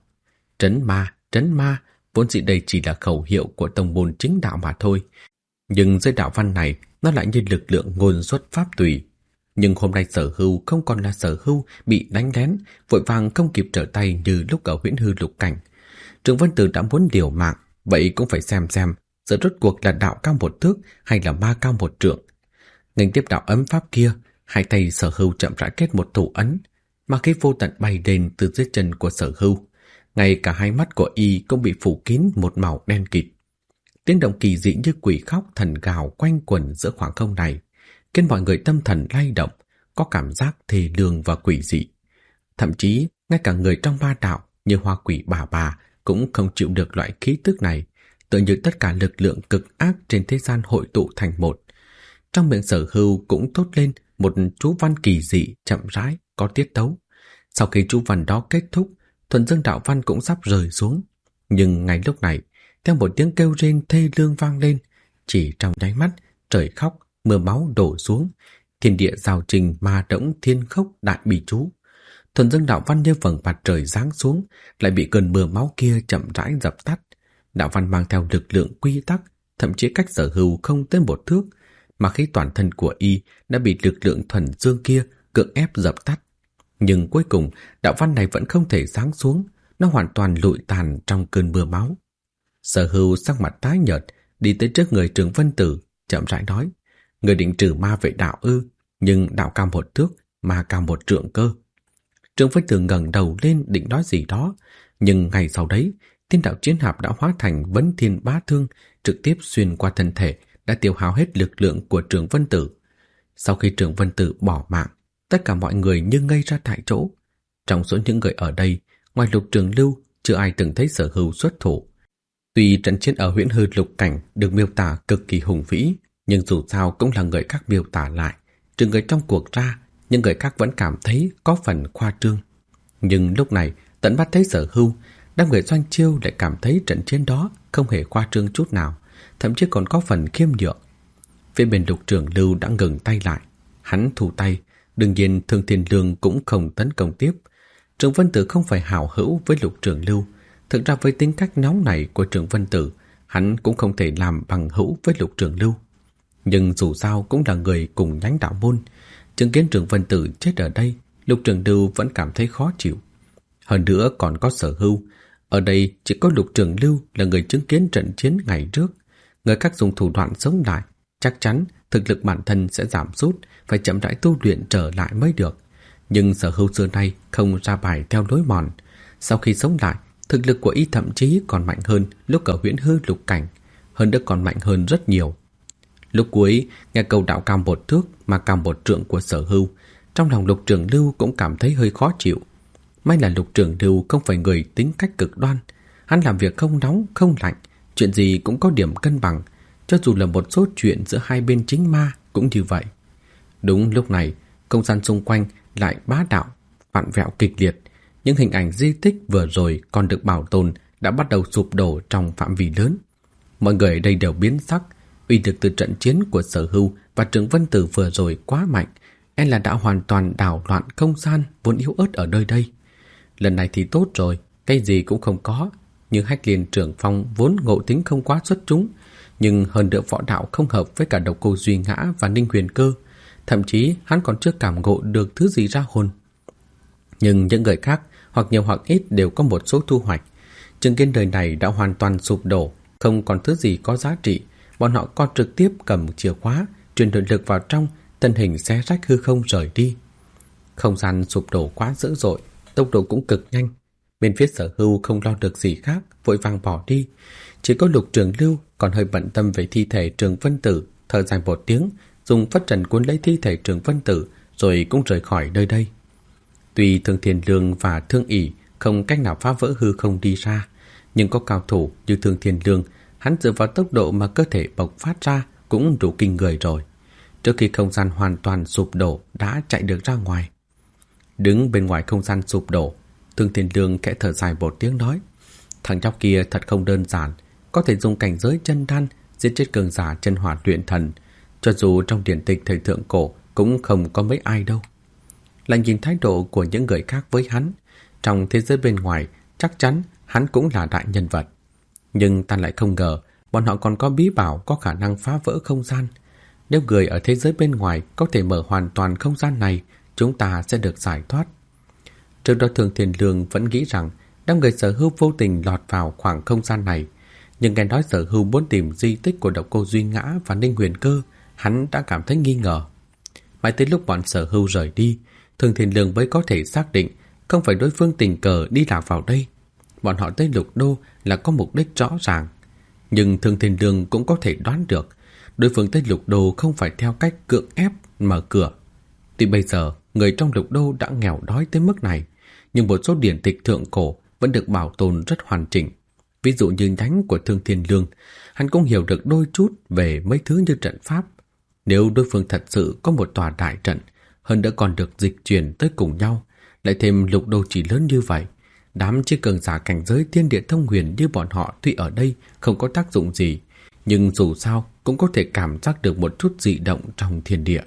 Trấn ma, vốn dĩ đây chỉ là khẩu hiệu của tông môn chính đạo mà thôi. Nhưng dưới đạo văn này, nó lại như lực lượng ngôn xuất pháp tùy. Nhưng hôm nay Sở Hưu không còn là Sở Hưu bị đánh lén, vội vàng không kịp trở tay như lúc ở Huyễn Hư Lục Cảnh. Trường Vân Tử đã muốn liều mạng, vậy cũng phải xem giờ rốt cuộc là đạo cao một thước hay là ma cao một trượng. Nghênh tiếp đạo ấm pháp kia, hai tay Sở Hưu chậm rãi kết một thủ ấn, mà khí vô tận bay lên từ dưới chân của Sở Hưu. Ngay cả hai mắt của y cũng bị phủ kín một màu đen kịt. Tiếng động kỳ dị như quỷ khóc thần gào quanh quẩn giữa khoảng không này, khiến mọi người tâm thần lay động, có cảm giác thê lương và quỷ dị. Thậm chí, ngay cả người trong ma đạo như Hoa Quỷ bà cũng không chịu được loại khí tức này, tựa như tất cả lực lượng cực ác trên thế gian hội tụ thành một. Trong miệng Sở Hưu cũng thốt lên một chú văn kỳ dị chậm rãi, có tiết tấu. Sau khi chú văn đó kết thúc, thuần dương đạo văn cũng sắp rơi xuống. Nhưng ngay lúc này, theo một tiếng kêu rên thê lương vang lên, chỉ trong nháy mắt, trời khóc, mưa máu đổ xuống, thiên địa giao trình ma động thiên khốc đại bị chú. Thuần dương đạo văn như vầng mặt trời giáng xuống, lại bị cơn mưa máu kia chậm rãi dập tắt. Đạo văn mang theo lực lượng quy tắc, thậm chí cách Sở Hưu không tới một thước, mà khi toàn thân của y đã bị lực lượng thuần dương kia cưỡng ép dập tắt. Nhưng cuối cùng, đạo văn này vẫn không thể giáng xuống, nó hoàn toàn lụi tàn trong cơn mưa máu. Sở Hưu sắc mặt tái nhợt, đi tới trước người Trường Vân Tử, chậm rãi nói, người định trừ ma vệ đạo ư, nhưng đạo cao một thước, ma cao một trượng cơ. Trường Vân Tử ngẩng đầu lên định nói gì đó, nhưng ngay sau đấy, thiên đạo chiến hạp đã hóa thành vấn thiên bá thương, trực tiếp xuyên qua thân thể, đã tiêu hao hết lực lượng của Trường Vân Tử. Sau khi Trường Vân Tử bỏ mạng, tất cả mọi người như ngây ra tại chỗ. Trong số những người ở đây, ngoài Lục Trường Lưu, chưa ai từng thấy Sở Hưu xuất thủ. Tuy trận chiến ở Huyễn Hư Lục Cảnh được miêu tả cực kỳ hùng vĩ, nhưng dù sao cũng là người khác miêu tả lại. Trừ người trong cuộc ra, những người khác vẫn cảm thấy có phần khoa trương. Nhưng lúc này, tận mắt thấy Sở Hưu, đám người Doanh Chiêu lại cảm thấy trận chiến đó không hề khoa trương chút nào, thậm chí còn có phần khiêm nhượng. Phía bên Lục Trường Lưu đã ngừng tay lại. Hắn thu tay, đương nhiên Thương Thiên Lương cũng không tấn công tiếp. Trường Vân Tử không phải hảo hữu với Lục Trường Lưu. Thực ra với tính cách nóng này của Trường Vân Tử, hắn cũng không thể làm bằng hữu với Lục Trường Lưu. Nhưng dù sao cũng là người cùng nhánh đạo môn, chứng kiến Trường Vân Tử chết ở đây, Lục Trường Lưu vẫn cảm thấy khó chịu. Hơn nữa còn có Sở Hưu. Ở đây chỉ có Lục Trường Lưu là người chứng kiến trận chiến ngày trước. Người khác dùng thủ đoạn sống lại, chắc chắn thực lực bản thân sẽ giảm sút, phải chậm rãi tu luyện trở lại mới được. Nhưng Sở Hưu xưa nay không ra bài theo lối mòn. Sau khi sống lại, Thực lực của y thậm chí còn mạnh hơn lúc ở Huyễn Hư Lục Cảnh, hơn nữa còn mạnh hơn rất nhiều. Lúc cuối, nghe câu đạo cao một thước mà cao một trượng của Sở Hưu, trong lòng Lục Trường Lưu cũng cảm thấy hơi khó chịu. May là Lục Trường Lưu không phải người tính cách cực đoan, hắn làm việc không nóng không lạnh, chuyện gì cũng có điểm cân bằng, cho dù là một số chuyện giữa hai bên chính ma cũng như vậy. Đúng lúc này, không gian xung quanh lại bá đạo, vặn vẹo kịch liệt. Những hình ảnh di tích vừa rồi còn được bảo tồn đã bắt đầu sụp đổ trong phạm vi lớn. Mọi người ở đây đều biến sắc, uy lực từ trận chiến của Sở Hưu và Trường Vân Tử vừa rồi quá mạnh, e là đã hoàn toàn đảo loạn không gian vốn yếu ớt ở nơi đây. Lần này thì tốt rồi, cái gì cũng không có, nhưng Hách Liên Trưởng Phong vốn ngộ tính không quá xuất chúng, nhưng hơn nữa võ đạo không hợp với cả Độc Cô Duy Ngã và Ninh Huyền Cơ, thậm chí hắn còn chưa cảm ngộ được thứ gì ra hồn. Nhưng những người khác, hoặc nhiều hoặc ít đều có một số thu hoạch. Chứng kiến đời này đã hoàn toàn sụp đổ, không còn thứ gì có giá trị, bọn họ còn trực tiếp cầm chìa khóa, truyền nội lực vào trong, thân hình xé rách hư không rời đi. Không gian sụp đổ quá dữ dội, tốc độ cũng cực nhanh. Bên phía Sở Hưu không lo được gì khác, vội vàng bỏ đi. Chỉ có Lục Trường Lưu còn hơi bận tâm về thi thể Trường Vân Tử, thở dài một tiếng, dùng phất trần cuốn lấy thi thể Trường Vân Tử, rồi cũng rời khỏi nơi đây. Tuy Thương Thiên Lương và Thương ỷ không cách nào phá vỡ hư không đi ra, nhưng có cao thủ như Thương Thiên Lương, hắn dựa vào tốc độ mà cơ thể bộc phát ra cũng đủ kinh người rồi. Trước khi không gian hoàn toàn sụp đổ đã chạy được ra ngoài. Đứng bên ngoài không gian sụp đổ, Thương Thiên Lương khẽ thở dài một tiếng nói: thằng nhóc kia thật không đơn giản, có thể dùng cảnh giới chân đan giết chết cường giả chân hỏa luyện thần, cho dù trong điển tịch thời thượng cổ cũng không có mấy ai đâu. Lại nhìn thái độ của những người khác với hắn, trong thế giới bên ngoài chắc chắn hắn cũng là đại nhân vật. Nhưng ta lại không ngờ bọn họ còn có bí bảo có khả năng phá vỡ không gian. Nếu người ở thế giới bên ngoài có thể mở hoàn toàn không gian này, chúng ta sẽ được giải thoát. Trước đó Thương Thiên Lương vẫn nghĩ rằng đám người Sở Hưu vô tình lọt vào khoảng không gian này, nhưng nghe nói Sở Hưu muốn tìm di tích của Độc Cô Duy Ngã và Ninh Huyền Cơ, hắn đã cảm thấy nghi ngờ. Mãi tới lúc bọn Sở Hưu rời đi, Thương Thiên Lương mới có thể xác định không phải đối phương tình cờ đi lạc vào đây. Bọn họ tới Lục Đô là có mục đích rõ ràng. Nhưng Thương Thiên Lương cũng có thể đoán được đối phương tới Lục Đô không phải theo cách cưỡng ép mở cửa. Tuy bây giờ người trong Lục Đô đã nghèo đói tới mức này, nhưng một số điển tịch thượng cổ vẫn được bảo tồn rất hoàn chỉnh. Ví dụ như nhánh của Thương Thiên Lương, hắn cũng hiểu được đôi chút về mấy thứ như trận pháp. Nếu đối phương thật sự có một tòa đại trận, hơn nữa còn được dịch chuyển tới cùng nhau, lại thêm Lục Đô chỉ lớn như vậy, đám chiếc cường giả cảnh giới thiên địa thông huyền như bọn họ tuy ở đây không có tác dụng gì, nhưng dù sao cũng có thể cảm giác được một chút dị động trong thiên địa.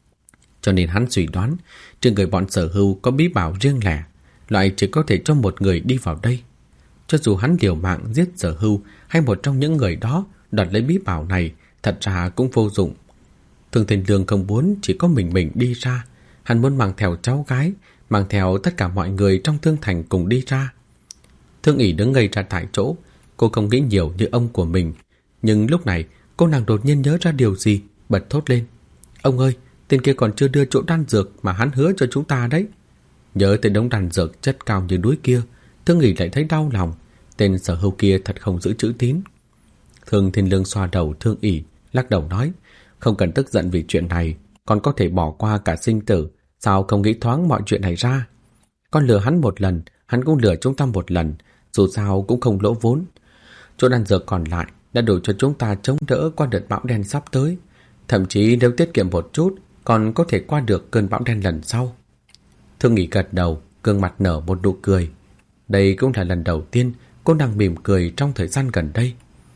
Cho nên hắn suy đoán, trên người bọn Sở Hưu có bí bảo riêng lẻ, loại chỉ có thể cho một người đi vào đây. Cho dù hắn liều mạng giết Sở Hưu hay một trong những người đó đoạt lấy bí bảo này, thật ra cũng vô dụng. Thương Thiên Lương không muốn chỉ có mình đi ra, hắn muốn mang theo cháu gái, mang theo tất cả mọi người trong Thương Thành cùng đi ra. Thương ỷ đứng ngây ra tại chỗ, cô không nghĩ nhiều như ông của mình, nhưng lúc này cô nàng đột nhiên nhớ ra điều gì, bật thốt lên: ông ơi, tên kia còn chưa đưa chỗ đan dược mà hắn hứa cho chúng ta đấy. Nhớ tới đống đan dược chất cao như núi kia, Thương ỷ lại thấy đau lòng. Tên Sở Hưu kia thật không giữ chữ tín. Thương Thiên Lương xoa đầu Thương ỷ, lắc đầu nói: không cần tức giận vì chuyện này, còn có thể bỏ qua cả sinh tử, sao không nghĩ thoáng mọi chuyện này ra. Con lừa hắn một lần, hắn cũng lừa chúng ta một lần, dù sao cũng không lỗ vốn. Chỗ đan dược còn lại đã đủ cho chúng ta chống đỡ qua đợt bão đen sắp tới. Thậm chí nếu tiết kiệm một chút, còn có thể qua được cơn bão đen lần sau. Thương ỷ gật đầu, gương mặt nở một nụ cười. Đây cũng là lần đầu tiên cô nàng mỉm cười trong thời gian gần đây.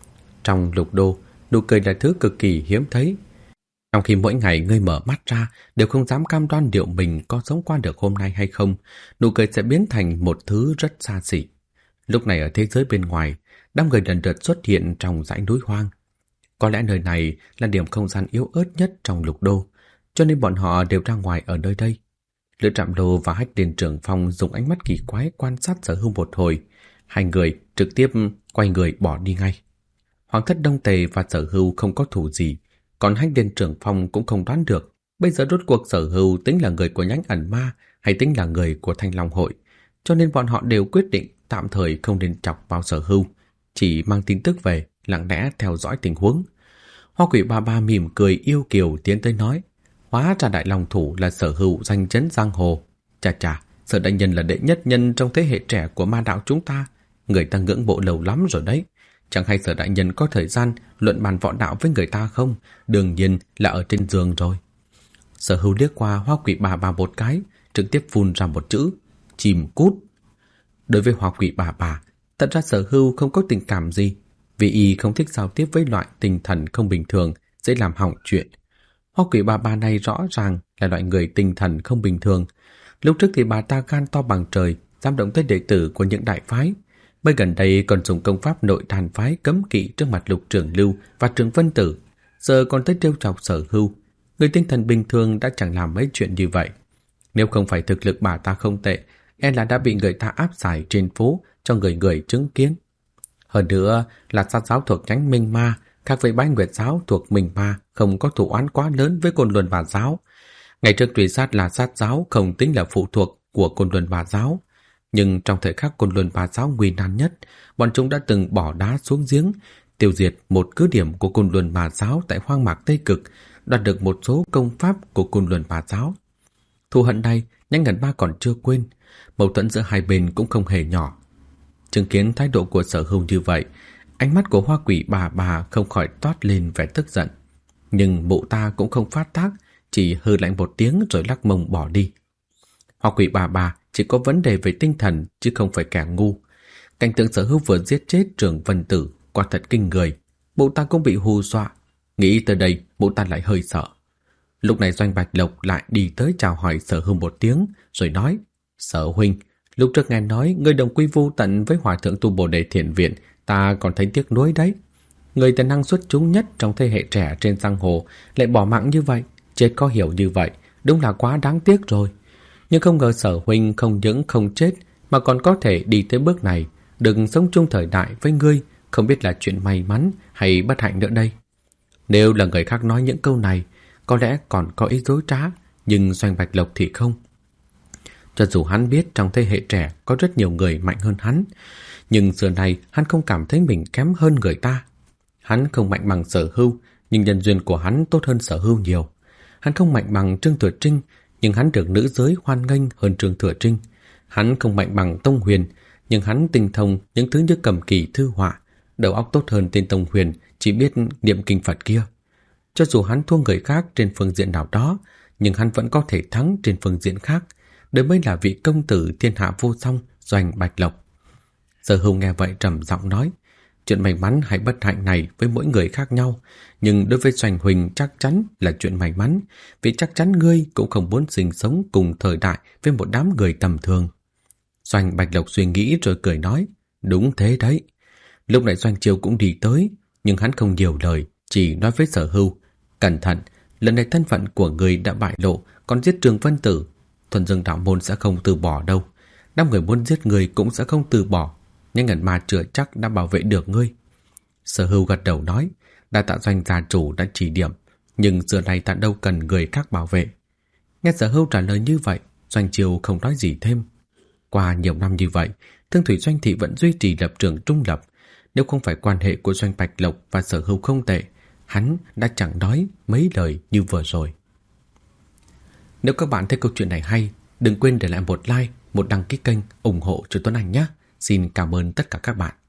Trong Lục Đô, nụ cười là thứ cực kỳ hiếm thấy. Trong khi mỗi ngày ngươi mở mắt ra đều không dám cam đoan liệu mình có sống qua được hôm nay hay không, nụ cười sẽ biến thành một thứ rất xa xỉ. Lúc này ở thế giới bên ngoài, đám người lần lượt xuất hiện trong dãy núi hoang. Có lẽ nơi này là điểm không gian yếu ớt nhất trong Lục Đô, cho nên bọn họ đều ra ngoài ở nơi đây. Lữ Trạm Lô và Hách Liên Trưởng Phong dùng ánh mắt kỳ quái quan sát Sở Hưu một hồi. Hai người trực tiếp quay người bỏ đi ngay. Hoàng thất Đông Tề và Sở Hưu không có thù gì, còn Hách Liên Trưởng Phong cũng không đoán được bây giờ rốt cuộc Sở Hưu tính là người của nhánh ẩn ma hay tính là người của Thanh Long Hội, cho nên bọn họ đều quyết định tạm thời không nên chọc vào Sở Hưu, chỉ mang tin tức về, lặng lẽ theo dõi tình huống. Hoa Quỷ Bà Bà mỉm cười yêu kiều tiến tới nói, hóa ra đại long thủ là Sở Hưu danh chấn giang hồ. Chà chà, Sở đại nhân là đệ nhất nhân trong thế hệ trẻ của ma đạo chúng ta, người ta ngưỡng mộ lâu lắm rồi đấy. Chẳng hay Sở đại nhân có thời gian luận bàn võ đạo với người ta không? Đương nhiên là ở trên giường rồi. Sở Hưu liếc qua Hoa Quỷ Bà Bà một cái, trực tiếp phun ra một chữ, chìm cút. Đối với Hoa Quỷ Bà Bà, thật ra Sở Hưu không có tình cảm gì, vì y không thích giao tiếp với loại tinh thần không bình thường, dễ làm hỏng chuyện. Hoa Quỷ Bà Bà này rõ ràng là loại người tinh thần không bình thường. Lúc trước thì bà ta gan to bằng trời, dám động tới đệ tử của những đại phái. Mới gần đây còn dùng công pháp nội đàn phái cấm kỵ trước mặt Lục Trường Lưu và Trường Vân Tử, giờ còn tới trêu chọc Sở Hưu. Người tinh thần bình thường đã chẳng làm mấy chuyện như vậy. Nếu không phải thực lực bà ta không tệ, e là đã bị người ta áp giải trên phố cho người người chứng kiến. Hơn nữa là sát giáo thuộc nhánh Minh Ma, khác với Bái Nguyệt giáo thuộc Minh Ma, không có thù oán quá lớn với Côn Luân Bà giáo. Ngày trước truy sát là sát giáo không tính là phụ thuộc của Côn Luân Bà giáo, nhưng trong thời khắc Côn Luân Bà giáo nguy nan nhất, bọn chúng đã từng bỏ đá xuống giếng, tiêu diệt một cứ điểm của Côn Luân Bà giáo tại hoang mạc Tây Cực, đoạt được một số công pháp của Côn Luân Bà giáo. Thù hận này, Nhanh Ngẩn Ba còn chưa quên, mâu thuẫn giữa hai bên cũng không hề nhỏ. Chứng kiến thái độ của Sở Hưu như vậy, ánh mắt của Hoa Quỷ Bà Bà không khỏi toát lên vẻ tức giận. Nhưng mụ ta cũng không phát tác, chỉ hừ lạnh một tiếng rồi lắc mông bỏ đi. Hoa Quỷ Bà Bà chỉ có vấn đề về tinh thần chứ không phải kẻ ngu. Cảnh tượng Sở Hưu vừa giết chết Trường Vân Tử quả thật kinh người. Mụ ta cũng bị hù dọa. Nghĩ tới đây, mụ ta lại hơi sợ. Lúc này Doanh Bạch Lộc lại đi tới chào hỏi Sở Hưu một tiếng, rồi nói, Sở huynh, lúc trước nghe nói ngươi đồng quy vô tận với Hòa thượng tu Bồ Đề Thiền Viện, ta còn thấy tiếc nuối đấy. Người tài năng xuất chúng nhất trong thế hệ trẻ trên giang hồ lại bỏ mạng như vậy, chết có hiểu như vậy, đúng là quá đáng tiếc rồi. Nhưng không ngờ Sở huynh không những không chết mà còn có thể đi tới bước này, đừng sống chung thời đại với ngươi, không biết là chuyện may mắn hay bất hạnh nữa đây. Nếu là người khác nói những câu này, có lẽ còn có ý dối trá, nhưng Doanh Bạch Lộc thì không. Cho dù hắn biết trong thế hệ trẻ có rất nhiều người mạnh hơn hắn, nhưng xưa nay hắn không cảm thấy mình kém hơn người ta. Hắn không mạnh bằng Sở Hưu, nhưng nhân duyên của hắn tốt hơn Sở Hưu nhiều. Hắn không mạnh bằng Trương Thừa Trinh, nhưng hắn được nữ giới hoan nghênh hơn Trương Thừa Trinh. Hắn không mạnh bằng Tông Huyền, nhưng hắn tinh thông những thứ như cầm kỳ thư họa, đầu óc tốt hơn tên Tông Huyền chỉ biết niệm kinh Phật kia. Cho dù hắn thua người khác trên phương diện nào đó, nhưng hắn vẫn có thể thắng trên phương diện khác. Đây mới là vị công tử thiên hạ vô song Doanh Bạch Lộc. Sở Hưu nghe vậy trầm giọng nói, chuyện may mắn hay bất hạnh này với mỗi người khác nhau, nhưng đối với Doanh huynh chắc chắn là chuyện may mắn, vì chắc chắn ngươi cũng không muốn sinh sống cùng thời đại với một đám người tầm thường. Doanh Bạch Lộc suy nghĩ rồi cười nói, đúng thế đấy. Lúc này Doanh Chiêu cũng đi tới, nhưng hắn không nhiều lời, chỉ nói với Sở Hưu, cẩn thận, lần này thân phận của người đã bại lộ, còn giết Trường Vân Tử, Thuần Dương đạo môn sẽ không từ bỏ đâu. Đám người muốn giết người cũng sẽ không từ bỏ, nhưng Ngẩn Ma chưa chắc đã bảo vệ được ngươi. Sở Hưu gật đầu nói, đa tạ Doanh gia chủ đã chỉ điểm, nhưng giờ này ta đâu cần người khác bảo vệ. Nghe Sở Hưu trả lời như vậy, Doanh Chiêu không nói gì thêm. Qua nhiều năm như vậy, Thương Thủy Doanh thị vẫn duy trì lập trường trung lập. Nếu không phải quan hệ của Doanh Bạch Lộc và Sở Hưu không tệ, hắn đã chẳng nói mấy lời như vừa rồi. Nếu các bạn thấy câu chuyện này hay, đừng quên để lại một like, một đăng ký kênh ủng hộ cho Tuấn Anh nhé. Xin cảm ơn tất cả các bạn.